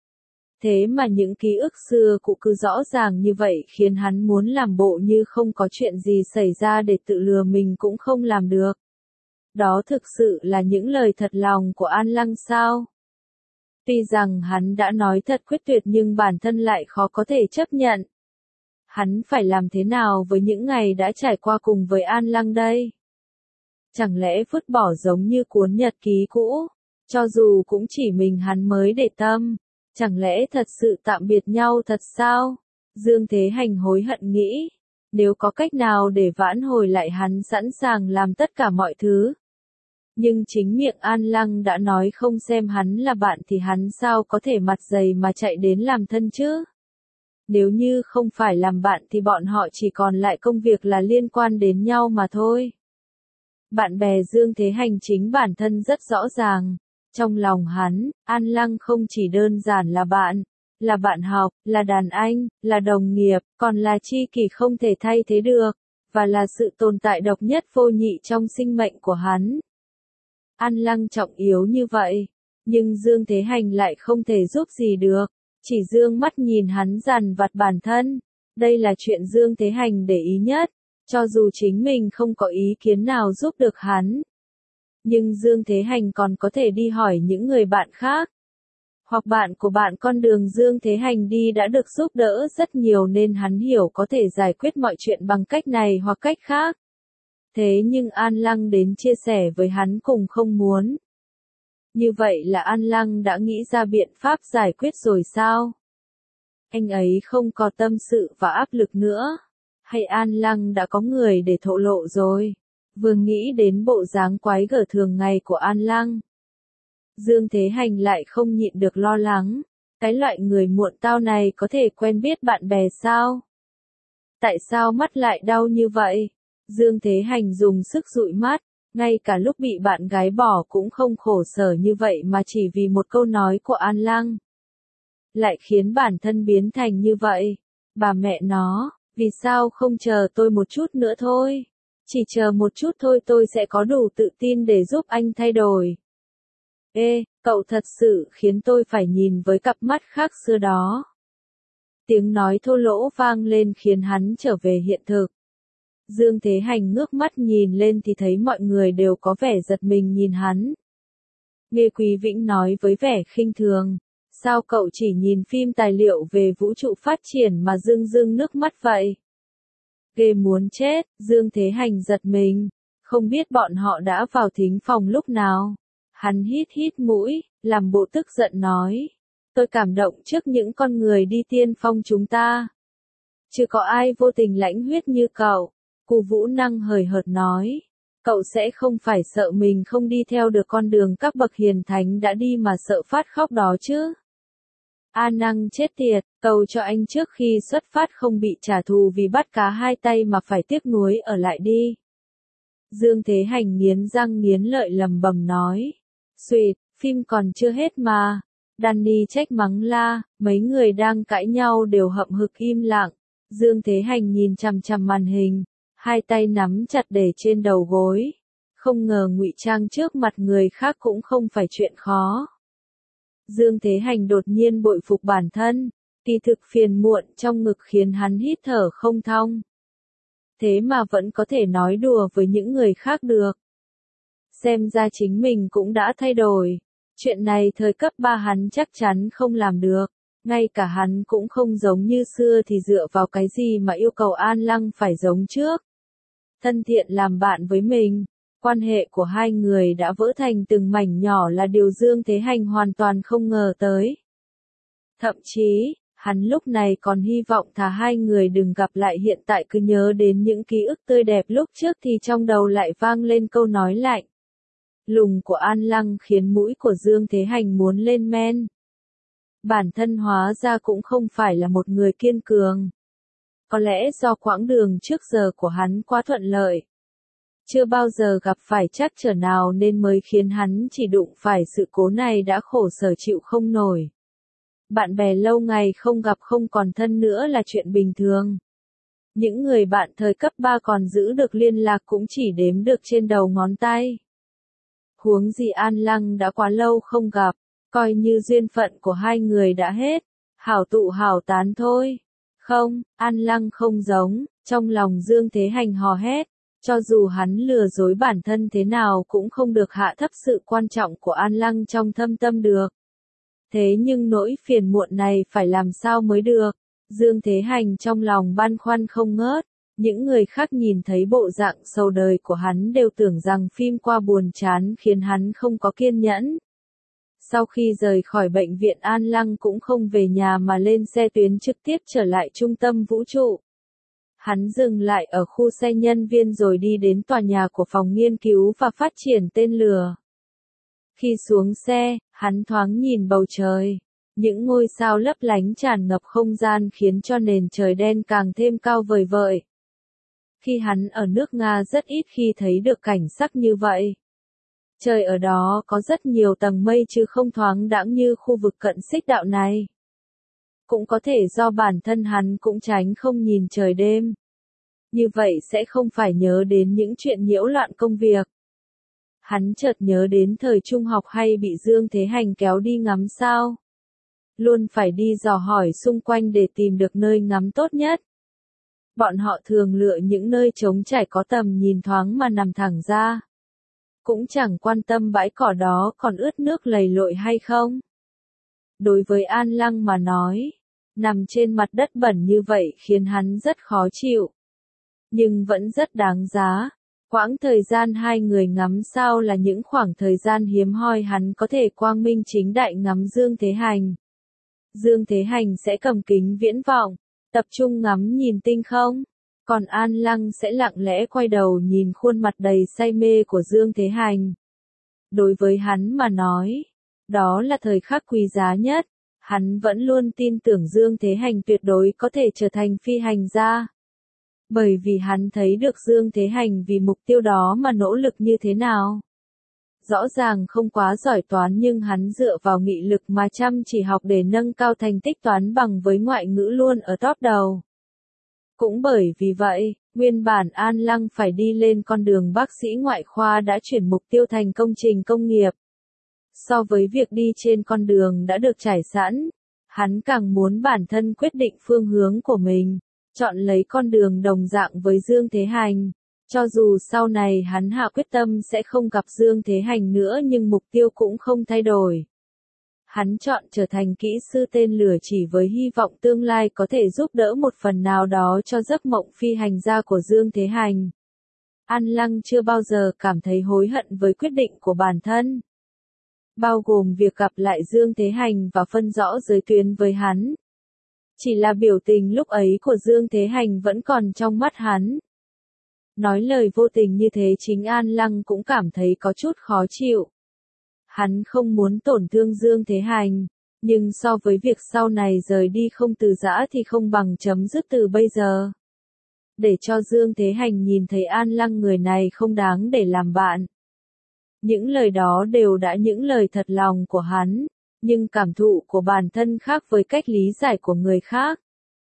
Thế mà những ký ức xưa cụ cứ rõ ràng như vậy khiến hắn muốn làm bộ như không có chuyện gì xảy ra để tự lừa mình cũng không làm được. Đó thực sự là những lời thật lòng của An Lăng sao? Tuy rằng hắn đã nói thật quyết tuyệt nhưng bản thân lại khó có thể chấp nhận. Hắn phải làm thế nào với những ngày đã trải qua cùng với An Lăng đây? Chẳng lẽ vứt bỏ giống như cuốn nhật ký cũ, cho dù cũng chỉ mình hắn mới để tâm, Chẳng lẽ thật sự tạm biệt nhau thật sao? Dương Thế Hành hối hận nghĩ. Nếu có cách nào để vãn hồi lại hắn sẵn sàng làm tất cả mọi thứ. Nhưng chính miệng An Lăng đã nói không xem hắn là bạn thì hắn sao có thể mặt dày mà chạy đến làm thân chứ? Nếu như không phải làm bạn thì bọn họ chỉ còn lại công việc là liên quan đến nhau mà thôi. Bạn bè Dương Thế Hành chính bản thân rất rõ ràng. Trong lòng hắn, An Lăng không chỉ đơn giản là bạn học, là đàn anh, là đồng nghiệp, còn là tri kỷ không thể thay thế được, và là sự tồn tại độc nhất vô nhị trong sinh mệnh của hắn. An Lăng trọng yếu như vậy, nhưng Dương Thế Hành lại không thể giúp gì được, chỉ dương mắt nhìn hắn dằn vặt bản thân. Đây là chuyện Dương Thế Hành để ý nhất, cho dù chính mình không có ý kiến nào giúp được hắn. Nhưng Dương Thế Hành còn có thể đi hỏi những người bạn khác. Hoặc bạn của bạn con đường Dương Thế Hành đi đã được giúp đỡ rất nhiều nên hắn hiểu có thể giải quyết mọi chuyện bằng cách này hoặc cách khác. Thế nhưng An Lăng đến chia sẻ với hắn cùng không muốn. Như vậy là An Lăng đã nghĩ ra biện pháp giải quyết rồi sao? Anh ấy không có tâm sự và áp lực nữa. Hay An Lăng đã có người để thổ lộ rồi? Vừa nghĩ đến bộ dáng quái gở thường ngày của An Lăng, Dương Thế Hành lại không nhịn được lo lắng. Cái loại người muộn tao này có thể quen biết bạn bè sao? Tại sao mắt lại đau như vậy? Dương Thế Hành dùng sức dụi mắt, ngay cả lúc bị bạn gái bỏ cũng không khổ sở như vậy mà chỉ vì một câu nói của An Lăng. Lại khiến bản thân biến thành như vậy. Bà mẹ nó, vì sao không chờ tôi một chút nữa thôi? Chỉ chờ một chút thôi tôi sẽ có đủ tự tin để giúp anh thay đổi. Ê, cậu thật sự khiến tôi phải nhìn với cặp mắt khác xưa đó. Tiếng nói thô lỗ vang lên khiến hắn trở về hiện thực. Dương Thế Hành ngước mắt nhìn lên thì thấy mọi người đều có vẻ giật mình nhìn hắn. Nghe Quý Vĩnh nói với vẻ khinh thường, sao cậu chỉ nhìn phim tài liệu về vũ trụ phát triển mà rưng rưng nước mắt vậy? Ghê muốn chết, Dương Thế Hành giật mình, không biết bọn họ đã vào thính phòng lúc nào. Hắn hít hít mũi, làm bộ tức giận nói. Tôi cảm động trước những con người đi tiên phong chúng ta. Chưa có ai vô tình lãnh huyết như cậu. Cù Vũ Năng hời hợt nói. Cậu sẽ không phải sợ mình không đi theo được con đường các bậc hiền thánh đã đi mà sợ phát khóc đó chứ. A Năng chết tiệt, cầu cho anh trước khi xuất phát không bị trả thù vì bắt cá hai tay mà phải tiếc nuối ở lại đi. Dương Thế Hành nghiến răng nghiến lợi lầm bầm nói. Xuyệt, phim còn chưa hết mà. Danny trách mắng la, mấy người đang cãi nhau đều hậm hực im lặng. Dương Thế Hành nhìn chằm chằm màn hình, hai tay nắm chặt để trên đầu gối. Không ngờ ngụy trang trước mặt người khác cũng không phải chuyện khó. Dương Thế Hành đột nhiên bội phục bản thân, kỳ thực phiền muộn trong ngực khiến hắn hít thở không thong. Thế mà vẫn có thể nói đùa với những người khác được. Xem ra chính mình cũng đã thay đổi. Chuyện này thời cấp 3 hắn chắc chắn không làm được. Ngay cả hắn cũng không giống như xưa thì dựa vào cái gì mà yêu cầu An Lăng phải giống trước. Thân thiện làm bạn với mình. Quan hệ của hai người đã vỡ thành từng mảnh nhỏ là điều Dương Thế Hành hoàn toàn không ngờ tới. Thậm chí, hắn lúc này còn hy vọng thà hai người đừng gặp lại hiện tại cứ nhớ đến những ký ức tươi đẹp lúc trước thì trong đầu lại vang lên câu nói lạnh. Lùng của An Lăng khiến mũi của Dương Thế Hành muốn lên men. Bản thân hóa ra cũng không phải là một người kiên cường. Có lẽ do quãng đường trước giờ của hắn quá thuận lợi. Chưa bao giờ gặp phải trắc trở nào nên mới khiến hắn chỉ đụng phải sự cố này đã khổ sở chịu không nổi. Bạn bè lâu ngày không gặp không còn thân nữa là chuyện bình thường. Những người bạn thời cấp 3 còn giữ được liên lạc cũng chỉ đếm được trên đầu ngón tay. Huống gì An Lăng đã quá lâu không gặp, coi như duyên phận của hai người đã hết, hảo tụ hảo tán thôi. Không, An Lăng không giống, trong lòng Dương Thế Hành hò hét, cho dù hắn lừa dối bản thân thế nào cũng không được hạ thấp sự quan trọng của An Lăng trong thâm tâm được. Thế nhưng nỗi phiền muộn này phải làm sao mới được? Dương Thế Hành trong lòng băn khoăn không ngớt. Những người khác nhìn thấy bộ dạng sầu đời của hắn đều tưởng rằng phim qua buồn chán khiến hắn không có kiên nhẫn. Sau khi rời khỏi bệnh viện An Lăng cũng không về nhà mà lên xe tuyến trực tiếp trở lại trung tâm vũ trụ. Hắn dừng lại ở khu xe nhân viên rồi đi đến tòa nhà của phòng nghiên cứu và phát triển tên lửa. Khi xuống xe, hắn thoáng nhìn bầu trời. Những ngôi sao lấp lánh tràn ngập không gian khiến cho nền trời đen càng thêm cao vời vợi. Khi hắn ở nước Nga rất ít khi thấy được cảnh sắc như vậy. Trời ở đó có rất nhiều tầng mây chứ không thoáng đãng như khu vực cận xích đạo này. Cũng có thể do bản thân hắn cũng tránh không nhìn trời đêm. Như vậy sẽ không phải nhớ đến những chuyện nhiễu loạn công việc. Hắn chợt nhớ đến thời trung học hay bị Dương Thế Hành kéo đi ngắm sao. Luôn phải đi dò hỏi xung quanh để tìm được nơi ngắm tốt nhất. Bọn họ thường lựa những nơi trống trải có tầm nhìn thoáng mà nằm thẳng ra. Cũng chẳng quan tâm bãi cỏ đó còn ướt nước lầy lội hay không. Đối với An Lăng mà nói, nằm trên mặt đất bẩn như vậy khiến hắn rất khó chịu. Nhưng vẫn rất đáng giá. Quãng thời gian hai người ngắm sao là những khoảng thời gian hiếm hoi hắn có thể quang minh chính đại ngắm Dương Thế Hành. Dương Thế Hành sẽ cầm kính viễn vọng, tập trung ngắm nhìn tinh không. Còn An Lăng sẽ lặng lẽ quay đầu nhìn khuôn mặt đầy say mê của Dương Thế Hành. Đối với hắn mà nói, đó là thời khắc quý giá nhất. Hắn vẫn luôn tin tưởng Dương Thế Hành tuyệt đối có thể trở thành phi hành gia. Bởi vì hắn thấy được Dương Thế Hành vì mục tiêu đó mà nỗ lực như thế nào. Rõ ràng không quá giỏi toán nhưng hắn dựa vào nghị lực mà chăm chỉ học để nâng cao thành tích toán bằng với ngoại ngữ luôn ở top đầu. Cũng bởi vì vậy, nguyên bản An Lăng phải đi lên con đường bác sĩ ngoại khoa đã chuyển mục tiêu thành công trình công nghiệp. So với việc đi trên con đường đã được trải sẵn, hắn càng muốn bản thân quyết định phương hướng của mình, chọn lấy con đường đồng dạng với Dương Thế Hành. Cho dù sau này hắn hạ quyết tâm sẽ không gặp Dương Thế Hành nữa nhưng mục tiêu cũng không thay đổi. Hắn chọn trở thành kỹ sư tên lửa chỉ với hy vọng tương lai có thể giúp đỡ một phần nào đó cho giấc mộng phi hành gia của Dương Thế Hành. An Lăng chưa bao giờ cảm thấy hối hận với quyết định của bản thân. Bao gồm việc gặp lại Dương Thế Hành và phân rõ giới tuyến với hắn. Chỉ là biểu tình lúc ấy của Dương Thế Hành vẫn còn trong mắt hắn. Nói lời vô tình như thế chính An Lăng cũng cảm thấy có chút khó chịu. Hắn không muốn tổn thương Dương Thế Hành, nhưng so với việc sau này rời đi không từ giã thì không bằng chấm dứt từ bây giờ. Để cho Dương Thế Hành nhìn thấy An Lăng người này không đáng để làm bạn. Những lời đó đều đã những lời thật lòng của hắn, nhưng cảm thụ của bản thân khác với cách lý giải của người khác.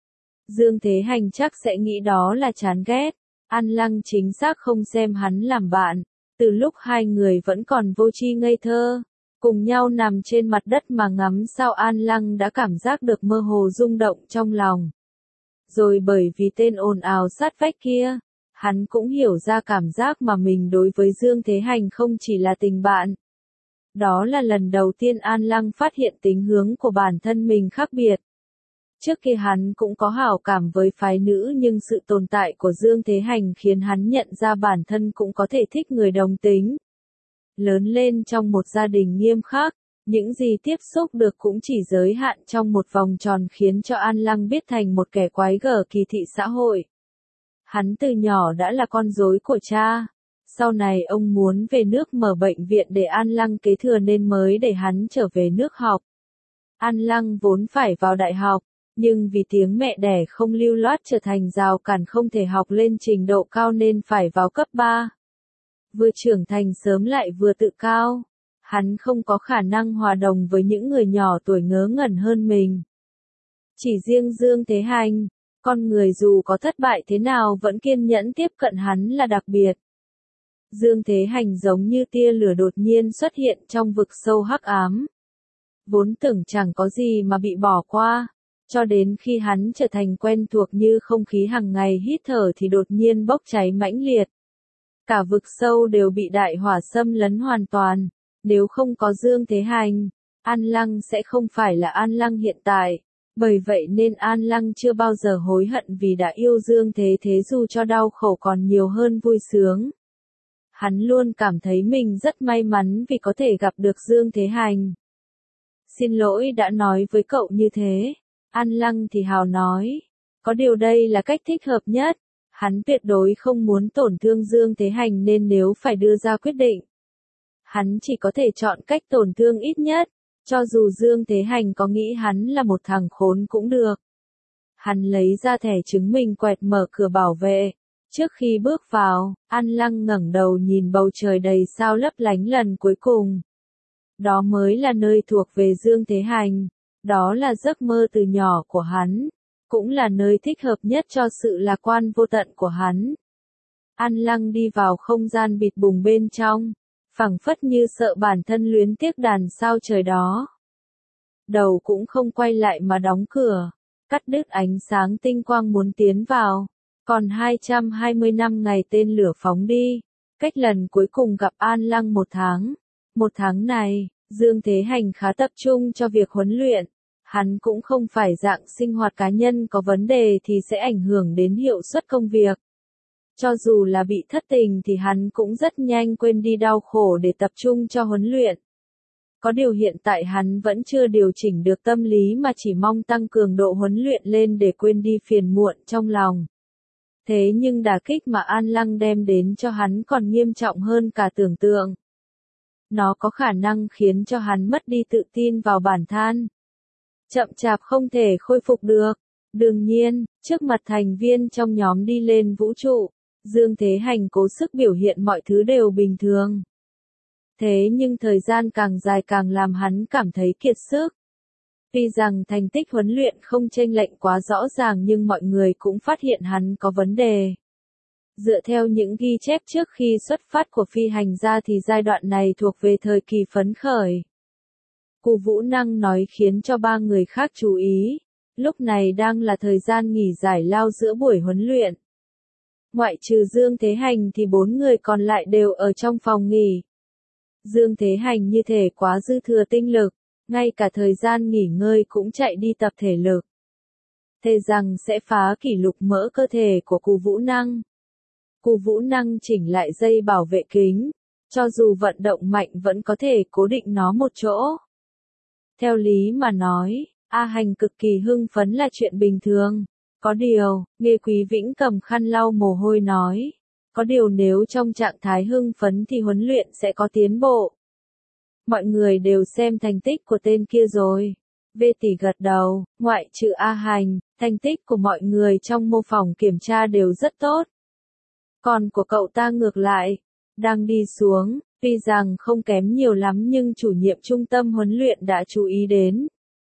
Dương Thế Hành chắc sẽ nghĩ đó là chán ghét. An Lăng chính xác không xem hắn làm bạn. Từ lúc hai người vẫn còn vô tri ngây thơ, cùng nhau nằm trên mặt đất mà ngắm sao An Lăng đã cảm giác được mơ hồ rung động trong lòng. Rồi bởi vì tên ồn ào sát vách kia, hắn cũng hiểu ra cảm giác mà mình đối với Dương Thế Hành không chỉ là tình bạn. Đó là lần đầu tiên An Lăng phát hiện tính hướng của bản thân mình khác biệt. Trước kia hắn cũng có hảo cảm với phái nữ nhưng sự tồn tại của Dương Thế Hành khiến hắn nhận ra bản thân cũng có thể thích người đồng tính. Lớn lên trong một gia đình nghiêm khắc, những gì tiếp xúc được cũng chỉ giới hạn trong một vòng tròn khiến cho An Lăng biết thành một kẻ quái gở kỳ thị xã hội. Hắn từ nhỏ đã là con rối của cha. Sau này ông muốn về nước mở bệnh viện để An Lăng kế thừa nên mới để hắn trở về nước học. An Lăng vốn phải vào đại học, nhưng vì tiếng mẹ đẻ không lưu loát trở thành rào cản không thể học lên trình độ cao nên phải vào cấp 3. Vừa trưởng thành sớm lại vừa tự cao. Hắn không có khả năng hòa đồng với những người nhỏ tuổi ngớ ngẩn hơn mình. Chỉ riêng Dương Thế Hành, con người dù có thất bại thế nào vẫn kiên nhẫn tiếp cận hắn là đặc biệt. Dương Thế Hành giống như tia lửa đột nhiên xuất hiện trong vực sâu hắc ám. Vốn tưởng chẳng có gì mà bị bỏ qua, cho đến khi hắn trở thành quen thuộc như không khí hàng ngày hít thở thì đột nhiên bốc cháy mãnh liệt. Cả vực sâu đều bị đại hỏa xâm lấn hoàn toàn. Nếu không có Dương Thế Hành, An Lăng sẽ không phải là An Lăng hiện tại. Bởi vậy nên An Lăng chưa bao giờ hối hận vì đã yêu Dương Thế Thế dù cho đau khổ còn nhiều hơn vui sướng. Hắn luôn cảm thấy mình rất may mắn vì có thể gặp được Dương Thế Hành. Xin lỗi đã nói với cậu như thế. An Lăng thì hào nói. Có điều đây là cách thích hợp nhất. Hắn tuyệt đối không muốn tổn thương Dương Thế Hành nên nếu phải đưa ra quyết định, hắn chỉ có thể chọn cách tổn thương ít nhất. Cho dù Dương Thế Hành có nghĩ hắn là một thằng khốn cũng được. Hắn lấy ra thẻ chứng minh quẹt mở cửa bảo vệ. Trước khi bước vào, An Lăng ngẩng đầu nhìn bầu trời đầy sao lấp lánh lần cuối cùng. Đó mới là nơi thuộc về Dương Thế Hành. Đó là giấc mơ từ nhỏ của hắn. Cũng là nơi thích hợp nhất cho sự lạc quan vô tận của hắn. An Lăng đi vào không gian bịt bùng bên trong, phảng phất như sợ bản thân luyến tiếc đàn sao trời đó. Đầu cũng không quay lại mà đóng cửa, cắt đứt ánh sáng tinh quang muốn tiến vào. Còn 220 năm ngày tên lửa phóng đi, cách lần cuối cùng gặp An Lăng 1 tháng. 1 tháng này, Dương Thế Hành khá tập trung cho việc huấn luyện. Hắn cũng không phải dạng sinh hoạt cá nhân có vấn đề thì sẽ ảnh hưởng đến hiệu suất công việc. Cho dù là bị thất tình thì hắn cũng rất nhanh quên đi đau khổ để tập trung cho huấn luyện. Có điều hiện tại hắn vẫn chưa điều chỉnh được tâm lý mà chỉ mong tăng cường độ huấn luyện lên để quên đi phiền muộn trong lòng. Thế nhưng đả kích mà An Lăng đem đến cho hắn còn nghiêm trọng hơn cả tưởng tượng. Nó có khả năng khiến cho hắn mất đi tự tin vào bản thân. Chậm chạp không thể khôi phục được. Đương nhiên, trước mặt thành viên trong nhóm đi lên vũ trụ, Dương Thế Hành cố sức biểu hiện mọi thứ đều bình thường. Thế nhưng thời gian càng dài càng làm hắn cảm thấy kiệt sức. Tuy rằng thành tích huấn luyện không chênh lệch quá rõ ràng nhưng mọi người cũng phát hiện hắn có vấn đề. Dựa theo những ghi chép trước khi xuất phát của phi hành gia thì giai đoạn này thuộc về thời kỳ phấn khởi. Cù Vũ Năng nói khiến cho 3 người khác chú ý. Lúc này đang là thời gian nghỉ giải lao giữa buổi huấn luyện. Ngoại trừ Dương Thế Hành thì 4 người còn lại đều ở trong phòng nghỉ. Dương Thế Hành như thể quá dư thừa tinh lực, ngay cả thời gian nghỉ ngơi cũng chạy đi tập thể lực. Thề rằng sẽ phá kỷ lục mỡ cơ thể của Cù Vũ Năng. Cù Vũ Năng chỉnh lại dây bảo vệ kính, cho dù vận động mạnh vẫn có thể cố định nó một chỗ. Theo lý mà nói, A Hành cực kỳ hưng phấn là chuyện bình thường. Có điều, Nghê Quý Vĩnh cầm khăn lau mồ hôi nói. Có điều nếu trong trạng thái hưng phấn thì huấn luyện sẽ có tiến bộ. Mọi người đều xem thành tích của tên kia rồi. Vê Tỷ gật đầu, ngoại trừ A Hành, thành tích của mọi người trong mô phỏng kiểm tra đều rất tốt. Còn của cậu ta ngược lại, đang đi xuống, tuy rằng không kém nhiều lắm nhưng chủ nhiệm trung tâm huấn luyện đã chú ý đến.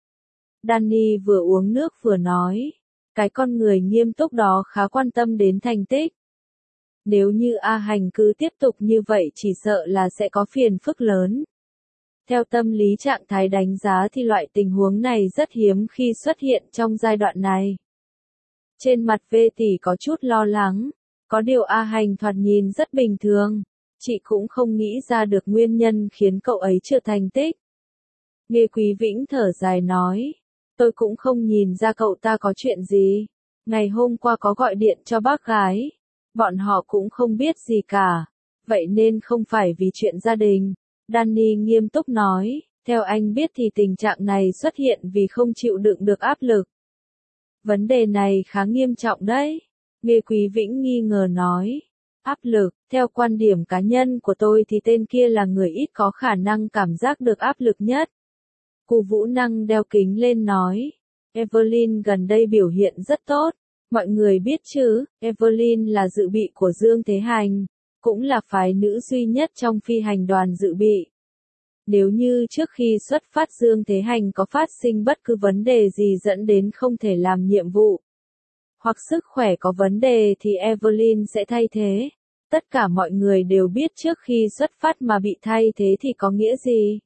Danny vừa uống nước vừa nói, cái con người nghiêm túc đó khá quan tâm đến thành tích. Nếu như A Hành cứ tiếp tục như vậy chỉ sợ là sẽ có phiền phức lớn. Theo tâm lý trạng thái đánh giá thì loại tình huống này rất hiếm khi xuất hiện trong giai đoạn này. Trên mặt Vê Tỷ có chút lo lắng, có điều A Hành thoạt nhìn rất bình thường, chị cũng không nghĩ ra được nguyên nhân khiến cậu ấy chưa thành tích. Nghê Quý Vĩnh thở dài nói, tôi cũng không nhìn ra cậu ta có chuyện gì, ngày hôm qua có gọi điện cho bác gái, bọn họ cũng không biết gì cả, vậy nên không phải vì chuyện gia đình. Danny nghiêm túc nói, theo anh biết thì tình trạng này xuất hiện vì không chịu đựng được áp lực. Vấn đề này khá nghiêm trọng đấy. Nghê Quý Vĩnh nghi ngờ nói, áp lực, theo quan điểm cá nhân của tôi thì tên kia là người ít có khả năng cảm giác được áp lực nhất. Cù Vũ Năng đeo kính lên nói, Evelyn gần đây biểu hiện rất tốt, mọi người biết chứ, Evelyn là dự bị của Dương Thế Hành, cũng là phái nữ duy nhất trong phi hành đoàn dự bị. Nếu như trước khi xuất phát Dương Thế Hành có phát sinh bất cứ vấn đề gì dẫn đến không thể làm nhiệm vụ, hoặc sức khỏe có vấn đề thì Evelyn sẽ thay thế. Tất cả mọi người đều biết trước khi xuất phát mà bị thay thế thì có nghĩa gì.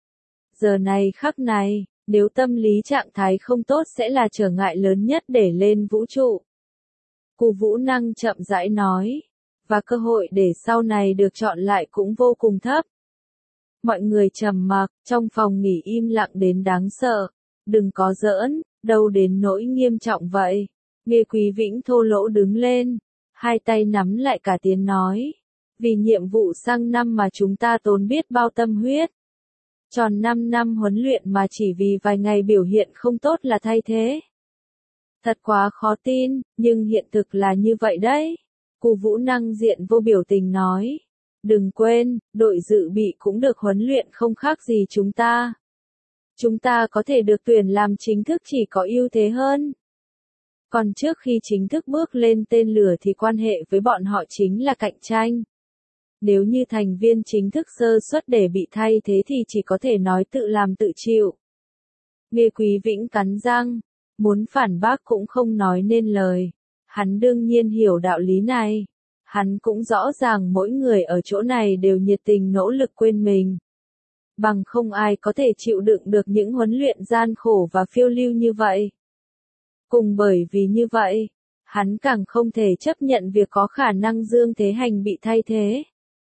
Giờ này khắc này, nếu tâm lý trạng thái không tốt sẽ là trở ngại lớn nhất để lên vũ trụ. Cù Vũ Năng chậm rãi nói, và cơ hội để sau này được chọn lại cũng vô cùng thấp. Mọi người trầm mặc, trong phòng nghỉ im lặng đến đáng sợ. Đừng có giỡn, đâu đến nỗi nghiêm trọng vậy. Nghê Quý Vĩnh thô lỗ đứng lên, hai tay nắm lại cả tiếng nói. Vì nhiệm vụ sang năm mà chúng ta tốn biết bao tâm huyết. Tròn 5 năm huấn luyện mà chỉ vì vài ngày biểu hiện không tốt là thay thế. Thật quá khó tin, nhưng hiện thực là như vậy đấy. Cù Vũ Năng diện vô biểu tình nói. Đừng quên, đội dự bị cũng được huấn luyện không khác gì chúng ta. Chúng ta có thể được tuyển làm chính thức chỉ có ưu thế hơn. Còn trước khi chính thức bước lên tên lửa thì quan hệ với bọn họ chính là cạnh tranh. Nếu như thành viên chính thức sơ suất để bị thay thế thì chỉ có thể nói tự làm tự chịu. Nghe Quý Vĩnh cắn răng, muốn phản bác cũng không nói nên lời. Hắn đương nhiên hiểu đạo lý này. Hắn cũng rõ ràng mỗi người ở chỗ này đều nhiệt tình nỗ lực quên mình. Bằng không ai có thể chịu đựng được những huấn luyện gian khổ và phiêu lưu như vậy. Cùng bởi vì như vậy, hắn càng không thể chấp nhận việc có khả năng Dương Thế Hành bị thay thế.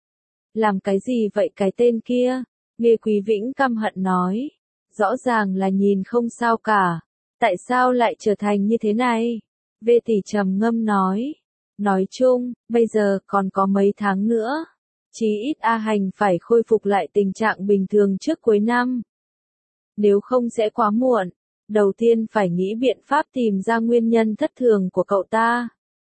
Làm cái gì vậy cái tên kia? Nghe Quý Vĩnh căm hận nói. Rõ ràng là nhìn không sao cả. Tại sao lại trở thành như thế này? Vê Tỷ trầm ngâm nói. Nói chung, bây giờ còn có mấy tháng nữa. Chí ít A Hành phải khôi phục lại tình trạng bình thường trước cuối năm. Nếu không sẽ quá muộn. Đầu tiên phải nghĩ biện pháp tìm ra nguyên nhân thất thường của cậu ta.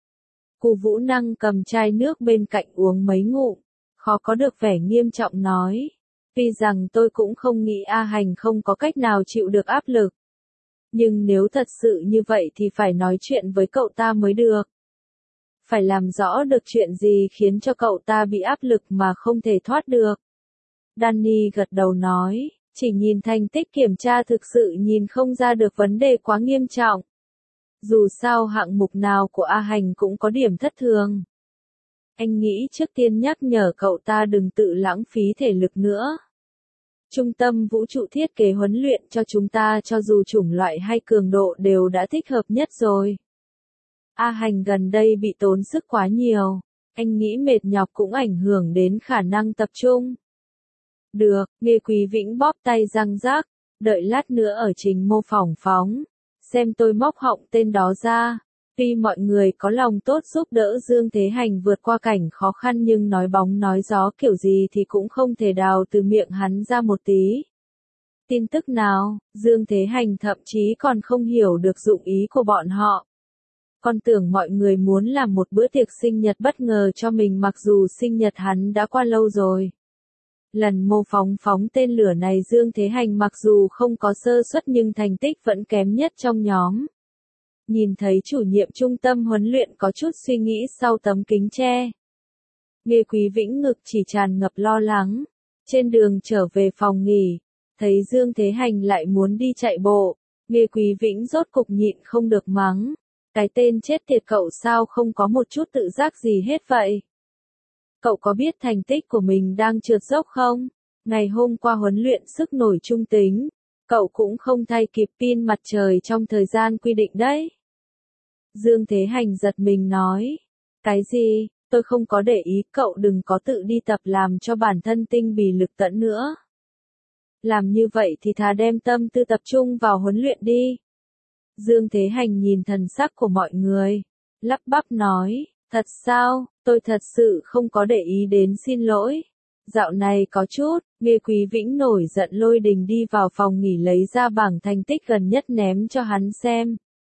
Cù Vũ Năng cầm chai nước bên cạnh uống mấy ngụm. Khó có được vẻ nghiêm trọng nói. Tuy rằng tôi cũng không nghĩ A Hành không có cách nào chịu được áp lực. Nhưng nếu thật sự như vậy thì phải nói chuyện với cậu ta mới được. Phải làm rõ được chuyện gì khiến cho cậu ta bị áp lực mà không thể thoát được. Danny gật đầu nói, chỉ nhìn thành tích kiểm tra thực sự nhìn không ra được vấn đề quá nghiêm trọng. Dù sao hạng mục nào của A Hành cũng có điểm thất thường. Anh nghĩ trước tiên nhắc nhở cậu ta đừng tự lãng phí thể lực nữa. Trung tâm vũ trụ thiết kế huấn luyện cho chúng ta cho dù chủng loại hay cường độ đều đã thích hợp nhất rồi. A Hành gần đây bị tốn sức quá nhiều. Anh nghĩ mệt nhọc cũng ảnh hưởng đến khả năng tập trung. Được, Nghe Quý Vĩnh bóp tay răng rác. Đợi lát nữa ở trình mô phỏng phóng. Xem tôi móc họng tên đó ra. Tuy mọi người có lòng tốt giúp đỡ Dương Thế Hành vượt qua cảnh khó khăn nhưng nói bóng nói gió kiểu gì thì cũng không thể đào từ miệng hắn ra một tí. Tin tức nào, Dương Thế Hành thậm chí còn không hiểu được dụng ý của bọn họ. Con tưởng mọi người muốn làm một bữa tiệc sinh nhật bất ngờ cho mình mặc dù sinh nhật hắn đã qua lâu rồi. Lần mô phóng tên lửa này Dương Thế Hành mặc dù không có sơ suất nhưng thành tích vẫn kém nhất trong nhóm. Nhìn thấy chủ nhiệm trung tâm huấn luyện có chút suy nghĩ sau tấm kính che. Nghe Quý Vĩnh ngực chỉ tràn ngập lo lắng. Trên đường trở về phòng nghỉ, thấy Dương Thế Hành lại muốn đi chạy bộ. Nghe Quý Vĩnh rốt cục nhịn không được mắng. Cái tên chết tiệt cậu sao không có một chút tự giác gì hết vậy? Cậu có biết thành tích của mình đang trượt dốc không? Ngày hôm qua huấn luyện sức nổi trung tính, cậu cũng không thay kịp pin mặt trời trong thời gian quy định đấy. Dương Thế Hành giật mình nói. Cái gì, tôi không có để ý, cậu đừng có tự đi tập làm cho bản thân tinh bì lực tận nữa. Làm như vậy thì thà đem tâm tư tập trung vào huấn luyện đi. Dương Thế Hành nhìn thần sắc của mọi người, lắp bắp nói, thật sao, tôi thật sự không có để ý đến xin lỗi. Dạo này có chút, Nghe Quý Vĩnh nổi giận lôi đình đi vào phòng nghỉ lấy ra bảng thành tích gần nhất ném cho hắn xem.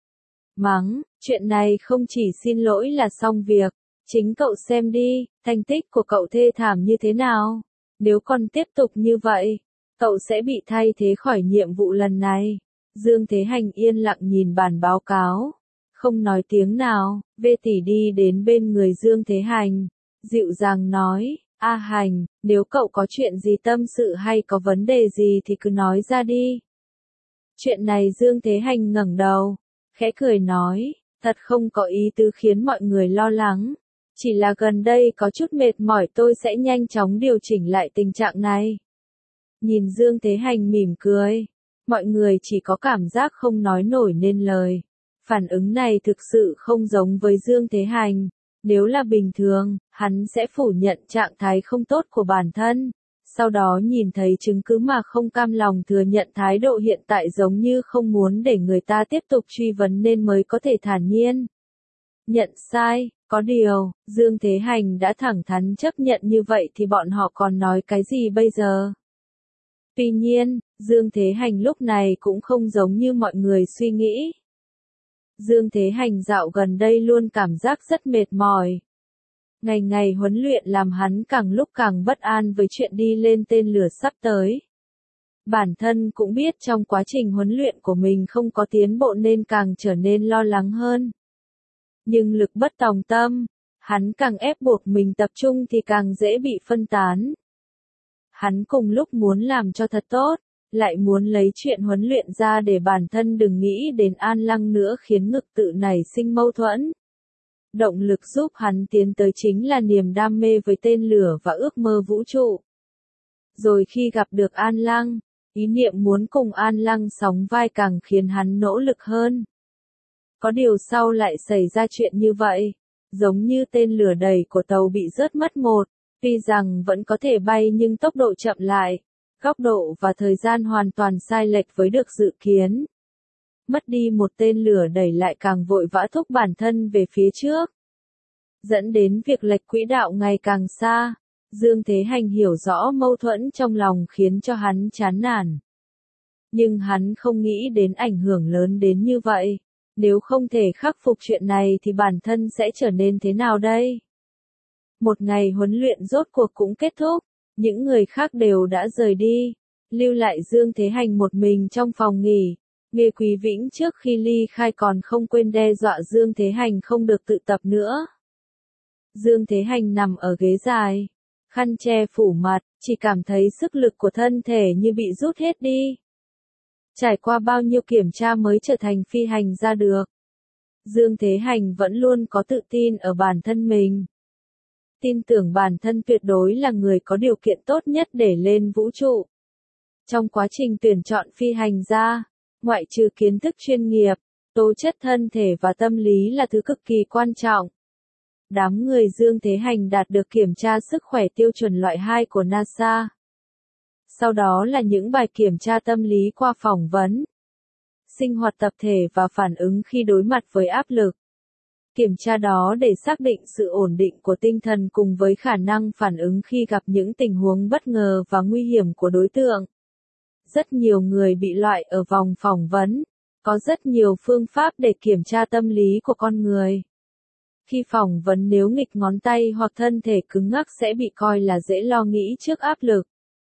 Mắng, chuyện này không chỉ xin lỗi là xong việc, chính cậu xem đi, thành tích của cậu thê thảm như thế nào. Nếu còn tiếp tục như vậy, cậu sẽ bị thay thế khỏi nhiệm vụ lần này. Dương Thế Hành yên lặng nhìn bản báo cáo, không nói tiếng nào. Vê Tỷ đi đến bên người Dương Thế Hành, dịu dàng nói, A Hành, nếu cậu có chuyện gì tâm sự hay có vấn đề gì thì cứ nói ra đi. Chuyện này Dương Thế Hành ngẩng đầu, khẽ cười nói, thật không có ý tứ khiến mọi người lo lắng. Chỉ là gần đây có chút mệt mỏi, tôi sẽ nhanh chóng điều chỉnh lại tình trạng này. Nhìn Dương Thế Hành mỉm cười, mọi người chỉ có cảm giác không nói nổi nên lời. Phản ứng này thực sự không giống với Dương Thế Hành. Nếu là bình thường, hắn sẽ phủ nhận trạng thái không tốt của bản thân. Sau đó nhìn thấy chứng cứ mà không cam lòng thừa nhận thái độ hiện tại giống như không muốn để người ta tiếp tục truy vấn nên mới có thể thản nhiên nhận sai. Có điều, Dương Thế Hành đã thẳng thắn chấp nhận như vậy thì bọn họ còn nói cái gì bây giờ? Tuy nhiên, Dương Thế Hành lúc này cũng không giống như mọi người suy nghĩ. Dương Thế Hành dạo gần đây luôn cảm giác rất mệt mỏi. Ngày ngày huấn luyện làm hắn càng lúc càng bất an với chuyện đi lên tên lửa sắp tới. Bản thân cũng biết trong quá trình huấn luyện của mình không có tiến bộ nên càng trở nên lo lắng hơn. Nhưng lực bất tòng tâm, hắn càng ép buộc mình tập trung thì càng dễ bị phân tán. Hắn cùng lúc muốn làm cho thật tốt, lại muốn lấy chuyện huấn luyện ra để bản thân đừng nghĩ đến An Lăng nữa khiến ngực tự nảy sinh mâu thuẫn. Động lực giúp hắn tiến tới chính là niềm đam mê với tên lửa và ước mơ vũ trụ. Rồi khi gặp được An Lăng, ý niệm muốn cùng An Lăng sóng vai càng khiến hắn nỗ lực hơn. Có điều sau lại xảy ra chuyện như vậy, giống như tên lửa đẩy của tàu bị rớt mất một, tuy rằng vẫn có thể bay nhưng tốc độ chậm lại, góc độ và thời gian hoàn toàn sai lệch với được dự kiến. Mất đi một tên lửa đẩy lại càng vội vã thúc bản thân về phía trước, dẫn đến việc lệch quỹ đạo ngày càng xa. Dương Thế Hành hiểu rõ mâu thuẫn trong lòng khiến cho hắn chán nản. Nhưng hắn không nghĩ đến ảnh hưởng lớn đến như vậy. Nếu không thể khắc phục chuyện này thì bản thân sẽ trở nên thế nào đây? Một ngày huấn luyện rốt cuộc cũng kết thúc, những người khác đều đã rời đi, lưu lại Dương Thế Hành một mình trong phòng nghỉ. Nghe Quý Vĩnh trước khi ly khai còn không quên đe dọa Dương Thế Hành không được tự tập nữa. Dương Thế Hành nằm ở ghế dài, khăn che phủ mặt, chỉ cảm thấy sức lực của thân thể như bị rút hết đi. Trải qua bao nhiêu kiểm tra mới trở thành phi hành gia được. Dương Thế Hành vẫn luôn có tự tin ở bản thân mình. Tin tưởng bản thân tuyệt đối là người có điều kiện tốt nhất để lên vũ trụ. Trong quá trình tuyển chọn phi hành gia, ngoại trừ kiến thức chuyên nghiệp, tố chất thân thể và tâm lý là thứ cực kỳ quan trọng. Đám người Dương Thế Hành đạt được kiểm tra sức khỏe tiêu chuẩn loại 2 của NASA. Sau đó là những bài kiểm tra tâm lý qua phỏng vấn, sinh hoạt tập thể và phản ứng khi đối mặt với áp lực. Kiểm tra đó để xác định sự ổn định của tinh thần cùng với khả năng phản ứng khi gặp những tình huống bất ngờ và nguy hiểm của đối tượng. Rất nhiều người bị loại ở vòng phỏng vấn, có rất nhiều phương pháp để kiểm tra tâm lý của con người. Khi phỏng vấn nếu nghịch ngón tay hoặc thân thể cứng ngắc sẽ bị coi là dễ lo nghĩ trước áp lực.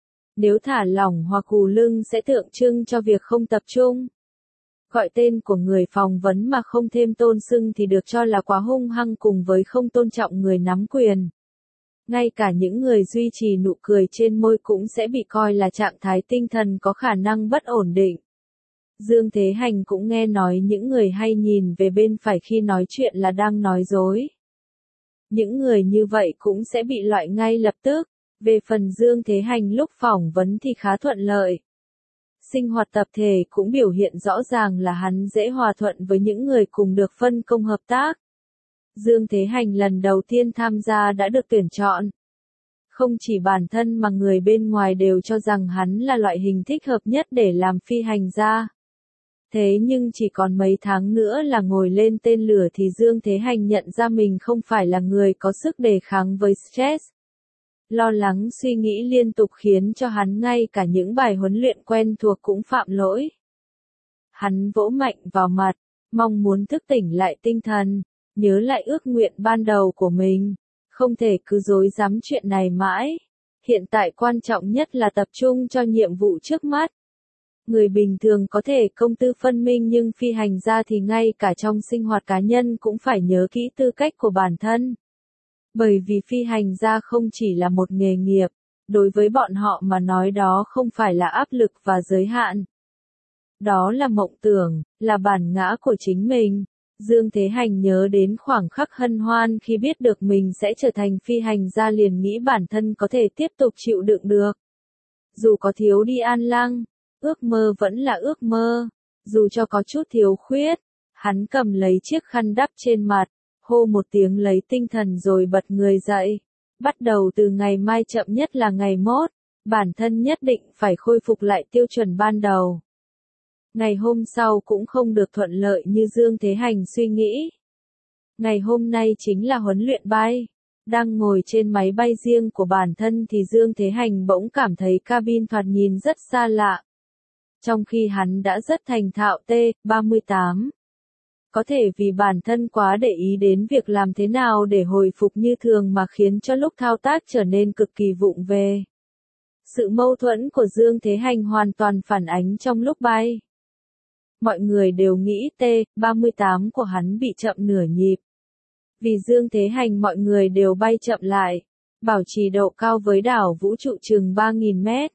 Nếu thả lỏng hoặc gù lưng sẽ tượng trưng cho việc không tập trung. Gọi tên của người phỏng vấn mà không thêm tôn xưng thì được cho là quá hung hăng cùng với không tôn trọng người nắm quyền. Ngay cả những người duy trì nụ cười trên môi cũng sẽ bị coi là trạng thái tinh thần có khả năng bất ổn định. Dương Thế Hành cũng nghe nói những người hay nhìn về bên phải khi nói chuyện là đang nói dối. Những người như vậy cũng sẽ bị loại ngay lập tức. Về phần Dương Thế Hành lúc phỏng vấn thì khá thuận lợi. Sinh hoạt tập thể cũng biểu hiện rõ ràng là hắn dễ hòa thuận với những người cùng được phân công hợp tác. Dương Thế Hành lần đầu tiên tham gia đã được tuyển chọn. Không chỉ bản thân mà người bên ngoài đều cho rằng hắn là loại hình thích hợp nhất để làm phi hành gia. Thế nhưng chỉ còn mấy tháng nữa là ngồi lên tên lửa thì Dương Thế Hành nhận ra mình không phải là người có sức đề kháng với stress. Lo lắng suy nghĩ liên tục khiến cho hắn ngay cả những bài huấn luyện quen thuộc cũng phạm lỗi. Hắn vỗ mạnh vào mặt, mong muốn thức tỉnh lại tinh thần, nhớ lại ước nguyện ban đầu của mình, không thể cứ dối dám chuyện này mãi. Hiện tại quan trọng nhất là tập trung cho nhiệm vụ trước mắt. Người bình thường có thể công tư phân minh nhưng phi hành gia thì ngay cả trong sinh hoạt cá nhân cũng phải nhớ kỹ tư cách của bản thân. Bởi vì phi hành gia không chỉ là một nghề nghiệp, đối với bọn họ mà nói đó không phải là áp lực và giới hạn. Đó là mộng tưởng, là bản ngã của chính mình. Dương Thế Hành nhớ đến khoảng khắc hân hoan khi biết được mình sẽ trở thành phi hành gia liền nghĩ bản thân có thể tiếp tục chịu đựng được. Dù có thiếu đi An Lăng, ước mơ vẫn là ước mơ. Dù cho có chút thiếu khuyết, hắn cầm lấy chiếc khăn đắp trên mặt, hô một tiếng lấy tinh thần rồi bật người dậy. Bắt đầu từ ngày mai chậm nhất là ngày mốt, bản thân nhất định phải khôi phục lại tiêu chuẩn ban đầu. Ngày hôm sau cũng không được thuận lợi như Dương Thế Hành suy nghĩ. Ngày hôm nay chính là huấn luyện bay. Đang ngồi trên máy bay riêng của bản thân thì Dương Thế Hành bỗng cảm thấy cabin thoạt nhìn rất xa lạ. Trong khi hắn đã rất thành thạo T-38. Có thể vì bản thân quá để ý đến việc làm thế nào để hồi phục như thường mà khiến cho lúc thao tác trở nên cực kỳ vụng về. Sự mâu thuẫn của Dương Thế Hành hoàn toàn phản ánh trong lúc bay. Mọi người đều nghĩ T-38 của hắn bị chậm nửa nhịp. Vì Dương Thế Hành mọi người đều bay chậm lại, bảo trì độ cao với đảo vũ trụ chừng 3.000 mét.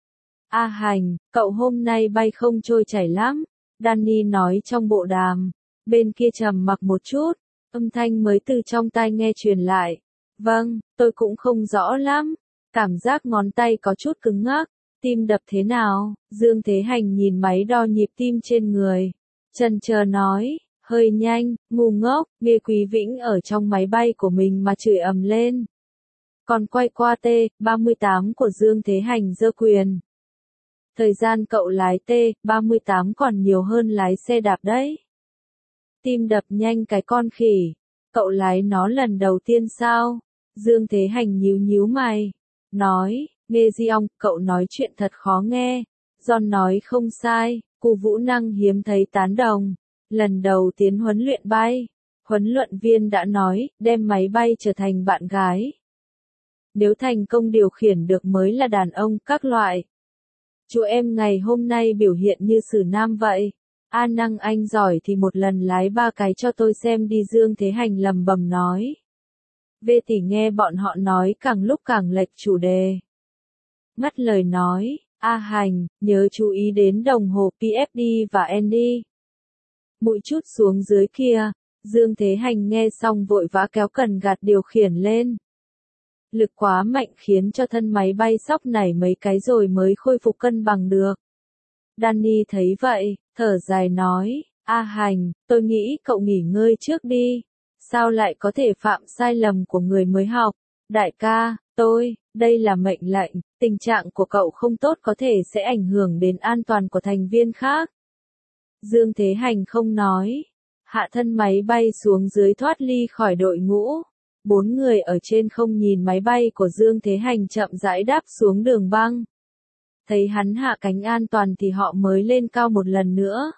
A Hành, cậu hôm nay bay không trôi chảy lắm, Danny nói trong bộ đàm. Bên kia trầm mặc một chút, âm thanh mới từ trong tai nghe truyền lại. Vâng, tôi cũng không rõ lắm. Cảm giác ngón tay có chút cứng ngắc. Tim đập thế nào? Dương Thế Hành nhìn máy đo nhịp tim trên người. Chần chờ nói, hơi nhanh, ngu ngốc. Nghe Quý Vĩnh ở trong máy bay của mình mà chửi ầm lên. Còn quay qua T-38 của Dương Thế Hành giơ quyền. Thời gian cậu lái T-38 còn nhiều hơn lái xe đạp đấy. Tim đập nhanh cái con khỉ. Cậu lái nó lần đầu tiên sao? Dương Thế Hành nhíu nhíu mày. Nói, Nghe Giong, cậu nói chuyện thật khó nghe. John nói không sai, Cù Vũ Năng hiếm thấy tán đồng. Lần đầu tiến huấn luyện bay, huấn luyện viên đã nói, đem máy bay trở thành bạn gái. Nếu thành công điều khiển được mới là đàn ông các loại. Chú em ngày hôm nay biểu hiện như sử nam vậy. A Năng anh giỏi thì một lần lái 3 cái cho tôi xem đi. Dương Thế Hành lầm bầm nói. Vê tỷ nghe bọn họ nói càng lúc càng lệch chủ đề. Ngắt lời nói, A Hành, nhớ chú ý đến đồng hồ PFD và ND. Mũi chút xuống dưới kia, Dương Thế Hành nghe xong vội vã kéo cần gạt điều khiển lên. Lực quá mạnh khiến cho thân máy bay sóc nảy mấy cái rồi mới khôi phục cân bằng được. Danny thấy vậy, thở dài nói, A Hành, tôi nghĩ cậu nghỉ ngơi trước đi. Sao lại có thể phạm sai lầm của người mới học? Đại ca, đây là mệnh lệnh, tình trạng của cậu không tốt có thể sẽ ảnh hưởng đến an toàn của thành viên khác. Dương Thế Hành không nói. Hạ thân máy bay xuống dưới thoát ly khỏi đội ngũ. 4 người ở trên không nhìn máy bay của Dương Thế Hành chậm rãi đáp xuống đường băng. Thấy hắn hạ cánh an toàn thì họ mới lên cao một lần nữa.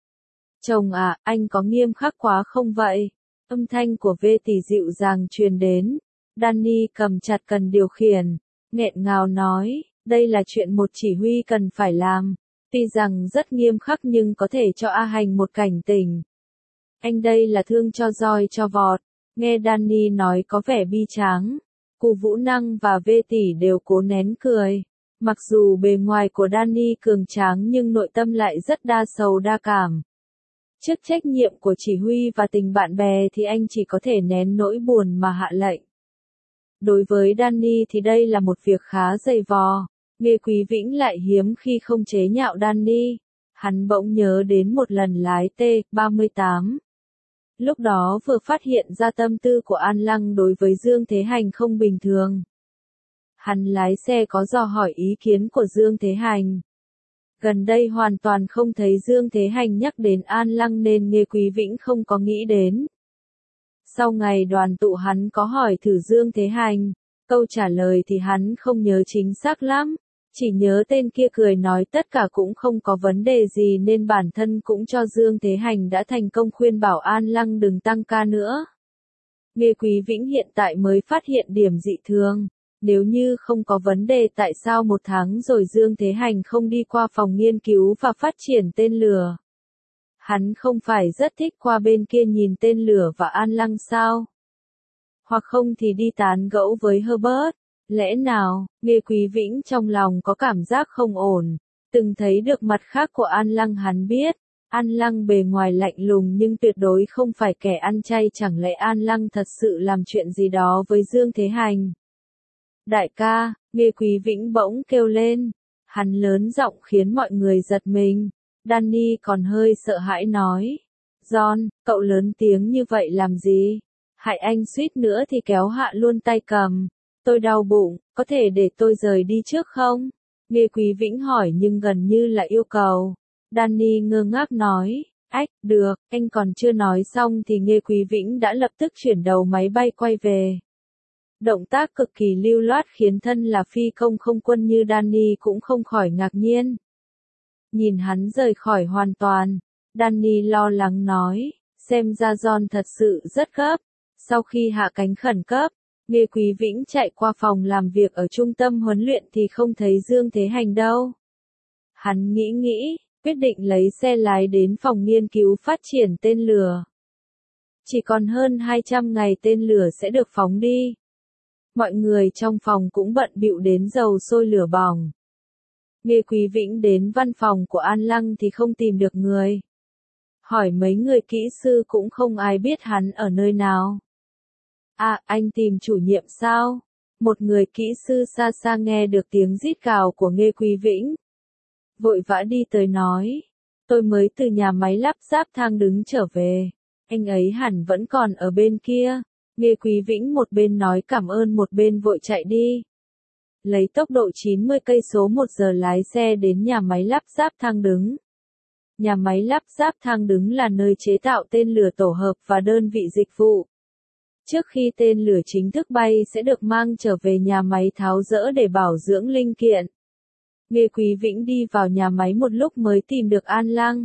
Chồng à, anh có nghiêm khắc quá không vậy? Âm thanh của V tỷ dịu dàng truyền đến. Danny cầm chặt cần điều khiển, nghẹn ngào nói, đây là chuyện một chỉ huy cần phải làm. Tuy rằng rất nghiêm khắc nhưng có thể cho A Hành một cảnh tỉnh. Anh đây là thương cho roi cho vọt. Nghe Danny nói có vẻ bi tráng. Cù Vũ Năng và V tỷ đều cố nén cười. Mặc dù bề ngoài của Danny cường tráng nhưng nội tâm lại rất đa sầu đa cảm. Trước trách nhiệm của chỉ huy và tình bạn bè thì anh chỉ có thể nén nỗi buồn mà hạ lệnh. Đối với Danny thì đây là một việc khá dày vò. Nghe Quý Vĩnh lại hiếm khi không chế nhạo Danny. Hắn bỗng nhớ đến một lần lái T-38. Lúc đó vừa phát hiện ra tâm tư của An Lăng đối với Dương Thế Hành không bình thường. Hắn lái xe có dò hỏi ý kiến của Dương Thế Hành. Gần đây hoàn toàn không thấy Dương Thế Hành nhắc đến An Lăng nên Nghe Quý Vĩnh không có nghĩ đến. Sau ngày đoàn tụ hắn có hỏi thử Dương Thế Hành, câu trả lời thì hắn không nhớ chính xác lắm, chỉ nhớ tên kia cười nói tất cả cũng không có vấn đề gì nên bản thân cũng cho Dương Thế Hành đã thành công khuyên bảo An Lăng đừng tăng ca nữa. Nghe Quý Vĩnh hiện tại mới phát hiện điểm dị thường. Nếu như không có vấn đề tại sao 1 tháng rồi Dương Thế Hành không đi qua phòng nghiên cứu và phát triển tên lửa? Hắn không phải rất thích qua bên kia nhìn tên lửa và An Lăng sao? Hoặc không thì đi tán gẫu với Herbert? Lẽ nào, Nghe Quý Vĩnh trong lòng có cảm giác không ổn. Từng thấy được mặt khác của An Lăng hắn biết. An Lăng bề ngoài lạnh lùng nhưng tuyệt đối không phải kẻ ăn chay, chẳng lẽ An Lăng thật sự làm chuyện gì đó với Dương Thế Hành? Đại ca, Nghe Quý Vĩnh bỗng kêu lên. Hắn lớn giọng khiến mọi người giật mình. Danny còn hơi sợ hãi nói. John, cậu lớn tiếng như vậy làm gì? Hại anh suýt nữa thì kéo hạ luôn tay cầm. Tôi đau bụng, có thể để tôi rời đi trước không? Nghe Quý Vĩnh hỏi nhưng gần như là yêu cầu. Danny ngơ ngác nói. Ách, được, anh còn chưa nói xong thì Nghe Quý Vĩnh đã lập tức chuyển đầu máy bay quay về. Động tác cực kỳ lưu loát khiến thân là phi công không quân như Danny cũng không khỏi ngạc nhiên. Nhìn hắn rời khỏi hoàn toàn, Danny lo lắng nói, xem ra John thật sự rất gấp. Sau khi hạ cánh khẩn cấp, Nghe Quý Vĩnh chạy qua phòng làm việc ở trung tâm huấn luyện thì không thấy Dương Thế Hành đâu. Hắn nghĩ, quyết định lấy xe lái đến phòng nghiên cứu phát triển tên lửa. Chỉ còn hơn 200 ngày tên lửa sẽ được phóng đi. Mọi người trong phòng cũng bận bịu đến dầu sôi lửa bỏng. Nghe Quý Vĩnh đến văn phòng của An Lăng thì không tìm được người. Hỏi mấy người kỹ sư cũng không ai biết hắn ở nơi nào. À, anh tìm chủ nhiệm sao? Một người kỹ sư xa xa nghe được tiếng rít gào của Nghe Quý Vĩnh. Vội vã đi tới nói. Tôi mới từ nhà máy lắp ráp thang đứng trở về. Anh ấy hẳn vẫn còn ở bên kia. Nghe Quý Vĩnh một bên nói cảm ơn một bên vội chạy đi. Lấy tốc độ 90 cây số một giờ lái xe đến nhà máy lắp ráp thang đứng. Nhà máy lắp ráp thang đứng là nơi chế tạo tên lửa tổ hợp và đơn vị dịch vụ. Trước khi tên lửa chính thức bay sẽ được mang trở về nhà máy tháo dỡ để bảo dưỡng linh kiện. Nghe Quý Vĩnh đi vào nhà máy một lúc mới tìm được An Lăng.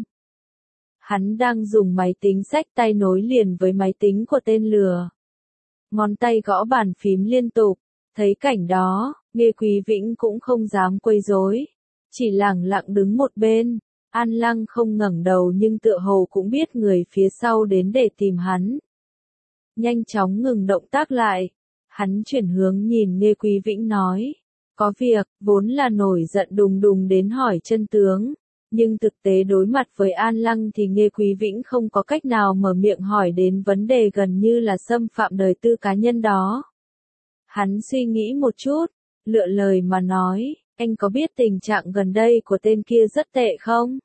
Hắn đang dùng máy tính xách tay nối liền với máy tính của tên lửa. Ngón tay gõ bàn phím liên tục. Thấy cảnh đó, Nghe Quý Vĩnh cũng không dám quấy rối. Chỉ lẳng lặng đứng một bên. An Lăng không ngẩng đầu nhưng tựa hồ cũng biết người phía sau đến để tìm hắn. Nhanh chóng ngừng động tác lại. Hắn chuyển hướng nhìn Nghe Quý Vĩnh nói. Có việc, vốn là nổi giận đùng đùng đến hỏi chân tướng. Nhưng thực tế đối mặt với An Lăng thì Nghe Quý Vĩnh không có cách nào mở miệng hỏi đến vấn đề gần như là xâm phạm đời tư cá nhân đó. Hắn suy nghĩ một chút, lựa lời mà nói, anh có biết tình trạng gần đây của tên kia rất tệ không?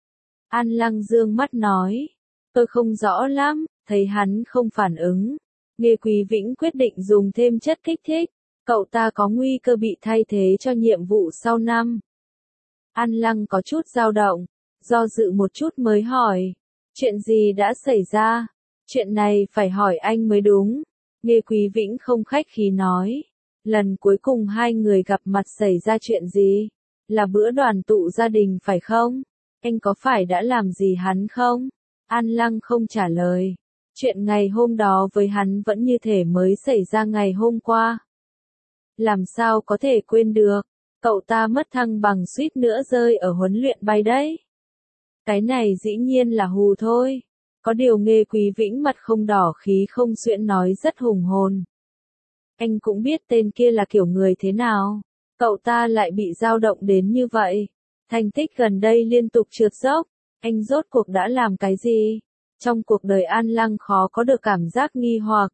An Lăng dương mắt nói, tôi không rõ lắm, thấy hắn không phản ứng. Nghe Quý Vĩnh quyết định dùng thêm chất kích thích, cậu ta có nguy cơ bị thay thế cho nhiệm vụ sau năm. An Lăng có chút dao động, do dự một chút mới hỏi, chuyện gì đã xảy ra? Chuyện này phải hỏi anh mới đúng. Nghe Quý Vĩnh không khách khí nói, lần cuối cùng hai người gặp mặt xảy ra chuyện gì? Là bữa đoàn tụ gia đình phải không? Anh có phải đã làm gì hắn không? An Lăng không trả lời. Chuyện ngày hôm đó với hắn vẫn như thể mới xảy ra ngày hôm qua. Làm sao có thể quên được? Cậu ta mất thăng bằng suýt nữa rơi ở huấn luyện bay đấy. Cái này dĩ nhiên là hù thôi. Có điều Nghe Quý Vĩnh mặt không đỏ khí không xuyễn nói rất hùng hồn. Anh cũng biết tên kia là kiểu người thế nào. Cậu ta lại bị dao động đến như vậy. Thành tích gần đây liên tục trượt dốc. Anh rốt cuộc đã làm cái gì? Trong cuộc đời An Lăng khó có được cảm giác nghi hoặc.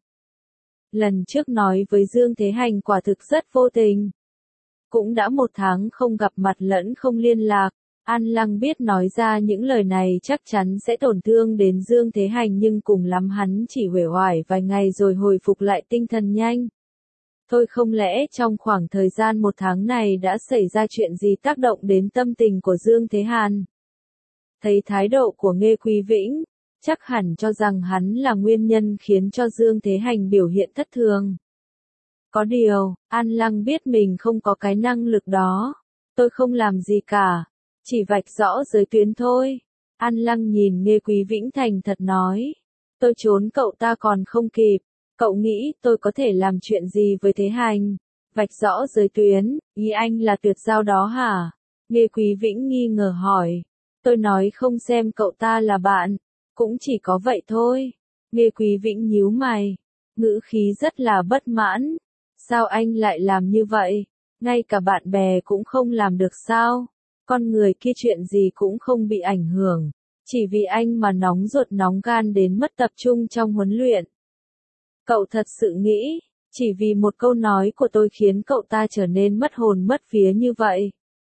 Lần trước nói với Dương Thế Hành quả thực rất vô tình. Cũng đã 1 tháng không gặp mặt lẫn không liên lạc. An Lăng biết nói ra những lời này chắc chắn sẽ tổn thương đến Dương Thế Hành nhưng cùng lắm hắn chỉ uể oải vài ngày rồi hồi phục lại tinh thần nhanh. Thôi không lẽ trong khoảng thời gian 1 tháng này đã xảy ra chuyện gì tác động đến tâm tình của Dương Thế Hàn? Thấy thái độ của Nghe Quý Vĩnh, chắc hẳn cho rằng hắn là nguyên nhân khiến cho Dương Thế Hành biểu hiện thất thường. Có điều, An Lăng biết mình không có cái năng lực đó. Tôi không làm gì cả. Chỉ vạch rõ giới tuyến thôi. An Lăng nhìn Nghe Quý Vĩnh thành thật nói. Tôi trốn cậu ta còn không kịp. Cậu nghĩ tôi có thể làm chuyện gì với Thế Hành? Vạch rõ giới tuyến, ý anh là tuyệt giao đó hả? Nghe Quý Vĩnh nghi ngờ hỏi. Tôi nói không xem cậu ta là bạn. Cũng chỉ có vậy thôi. Nghe Quý Vĩnh nhíu mày. Ngữ khí rất là bất mãn. Sao anh lại làm như vậy? Ngay cả bạn bè cũng không làm được sao? Con người kia chuyện gì cũng không bị ảnh hưởng. Chỉ vì anh mà nóng ruột nóng gan đến mất tập trung trong huấn luyện. Cậu thật sự nghĩ, chỉ vì một câu nói của tôi khiến cậu ta trở nên mất hồn mất vía như vậy.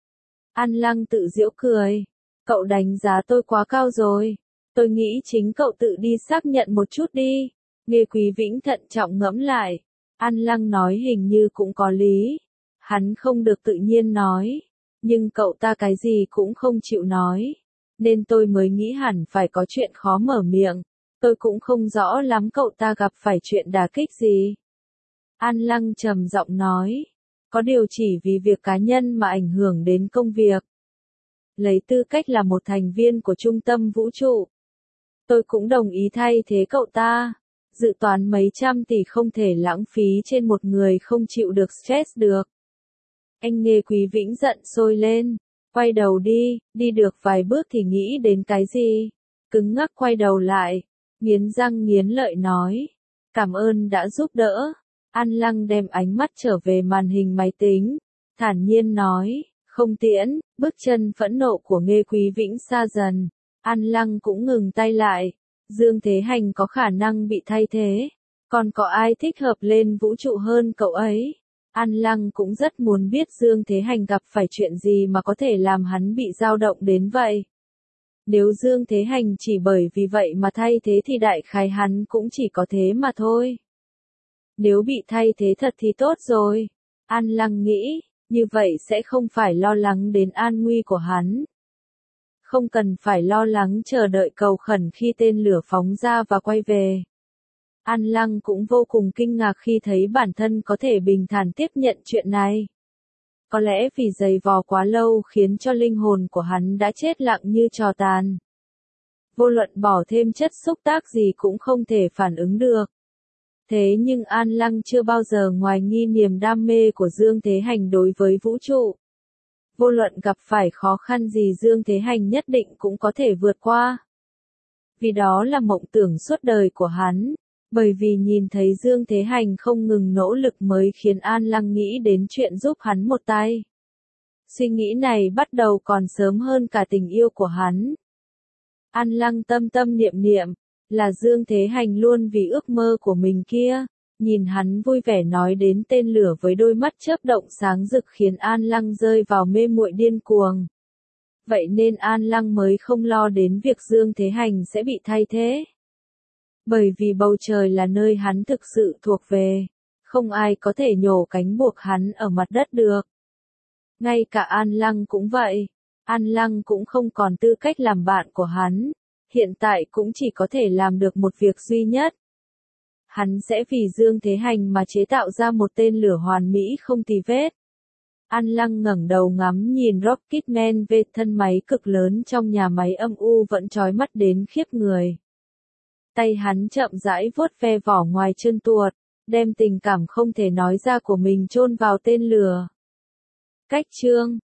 An Lăng tự giễu cười. Cậu đánh giá tôi quá cao rồi. Tôi nghĩ chính cậu tự đi xác nhận một chút đi. Nghe Quý Vĩnh thận trọng ngẫm lại. An Lăng nói hình như cũng có lý. Hắn không được tự nhiên nói. Nhưng cậu ta cái gì cũng không chịu nói. Nên tôi mới nghĩ hẳn phải có chuyện khó mở miệng. Tôi cũng không rõ lắm cậu ta gặp phải chuyện đả kích gì. An Lăng trầm giọng nói. Có điều chỉ vì việc cá nhân mà ảnh hưởng đến công việc. Lấy tư cách là một thành viên của trung tâm vũ trụ, tôi cũng đồng ý thay thế cậu ta. Dự toán mấy trăm tỷ không thể lãng phí trên một người không chịu được stress được. Anh Nghê Quý Vĩnh giận sôi lên. Quay đầu đi được vài bước thì nghĩ đến cái gì? Cứng ngắc quay đầu lại, nghiến răng nghiến lợi nói. Cảm ơn đã giúp đỡ. An Lăng đem ánh mắt trở về màn hình máy tính, thản nhiên nói, không tiễn. Bước chân phẫn nộ của Nghê Quý Vĩnh xa dần. An Lăng cũng ngừng tay lại. Dương Thế Hành có khả năng bị thay thế. Còn có ai thích hợp lên vũ trụ hơn cậu ấy? An Lăng cũng rất muốn biết Dương Thế Hành gặp phải chuyện gì mà có thể làm hắn bị dao động đến vậy. Nếu Dương Thế Hành chỉ bởi vì vậy mà thay thế thì đại khái hắn cũng chỉ có thế mà thôi. Nếu bị thay thế thật thì tốt rồi. An Lăng nghĩ, như vậy sẽ không phải lo lắng đến an nguy của hắn. Không cần phải lo lắng chờ đợi cầu khẩn khi tên lửa phóng ra và quay về. An Lăng cũng vô cùng kinh ngạc khi thấy bản thân có thể bình thản tiếp nhận chuyện này. Có lẽ vì giày vò quá lâu khiến cho linh hồn của hắn đã chết lặng như tro tàn. Vô luận bỏ thêm chất xúc tác gì cũng không thể phản ứng được. Thế nhưng An Lăng chưa bao giờ ngoài nghi niềm đam mê của Dương Thế Hành đối với vũ trụ. Vô luận gặp phải khó khăn gì Dương Thế Hành nhất định cũng có thể vượt qua. Vì đó là mộng tưởng suốt đời của hắn. Bởi vì nhìn thấy Dương Thế Hành không ngừng nỗ lực mới khiến An Lăng nghĩ đến chuyện giúp hắn một tay. Suy nghĩ này bắt đầu còn sớm hơn cả tình yêu của hắn. An Lăng tâm tâm niệm niệm, là Dương Thế Hành luôn vì ước mơ của mình kia. Nhìn hắn vui vẻ nói đến tên lửa với đôi mắt chớp động sáng rực khiến An Lăng rơi vào mê muội điên cuồng. Vậy nên An Lăng mới không lo đến việc Dương Thế Hành sẽ bị thay thế. Bởi vì bầu trời là nơi hắn thực sự thuộc về. Không ai có thể nhổ cánh buộc hắn ở mặt đất được. Ngay cả An Lăng cũng vậy. An Lăng cũng không còn tư cách làm bạn của hắn. Hiện tại cũng chỉ có thể làm được một việc duy nhất. Hắn sẽ vì Dương Thế Hành mà chế tạo ra một tên lửa hoàn mỹ không tì vết. An Lăng ngẩng đầu ngắm nhìn Rocketman về thân máy cực lớn trong nhà máy âm u vẫn chói mắt đến khiếp người. Tay hắn chậm rãi vuốt ve vỏ ngoài chân tuột, đem tình cảm không thể nói ra của mình chôn vào tên lửa. Cách chương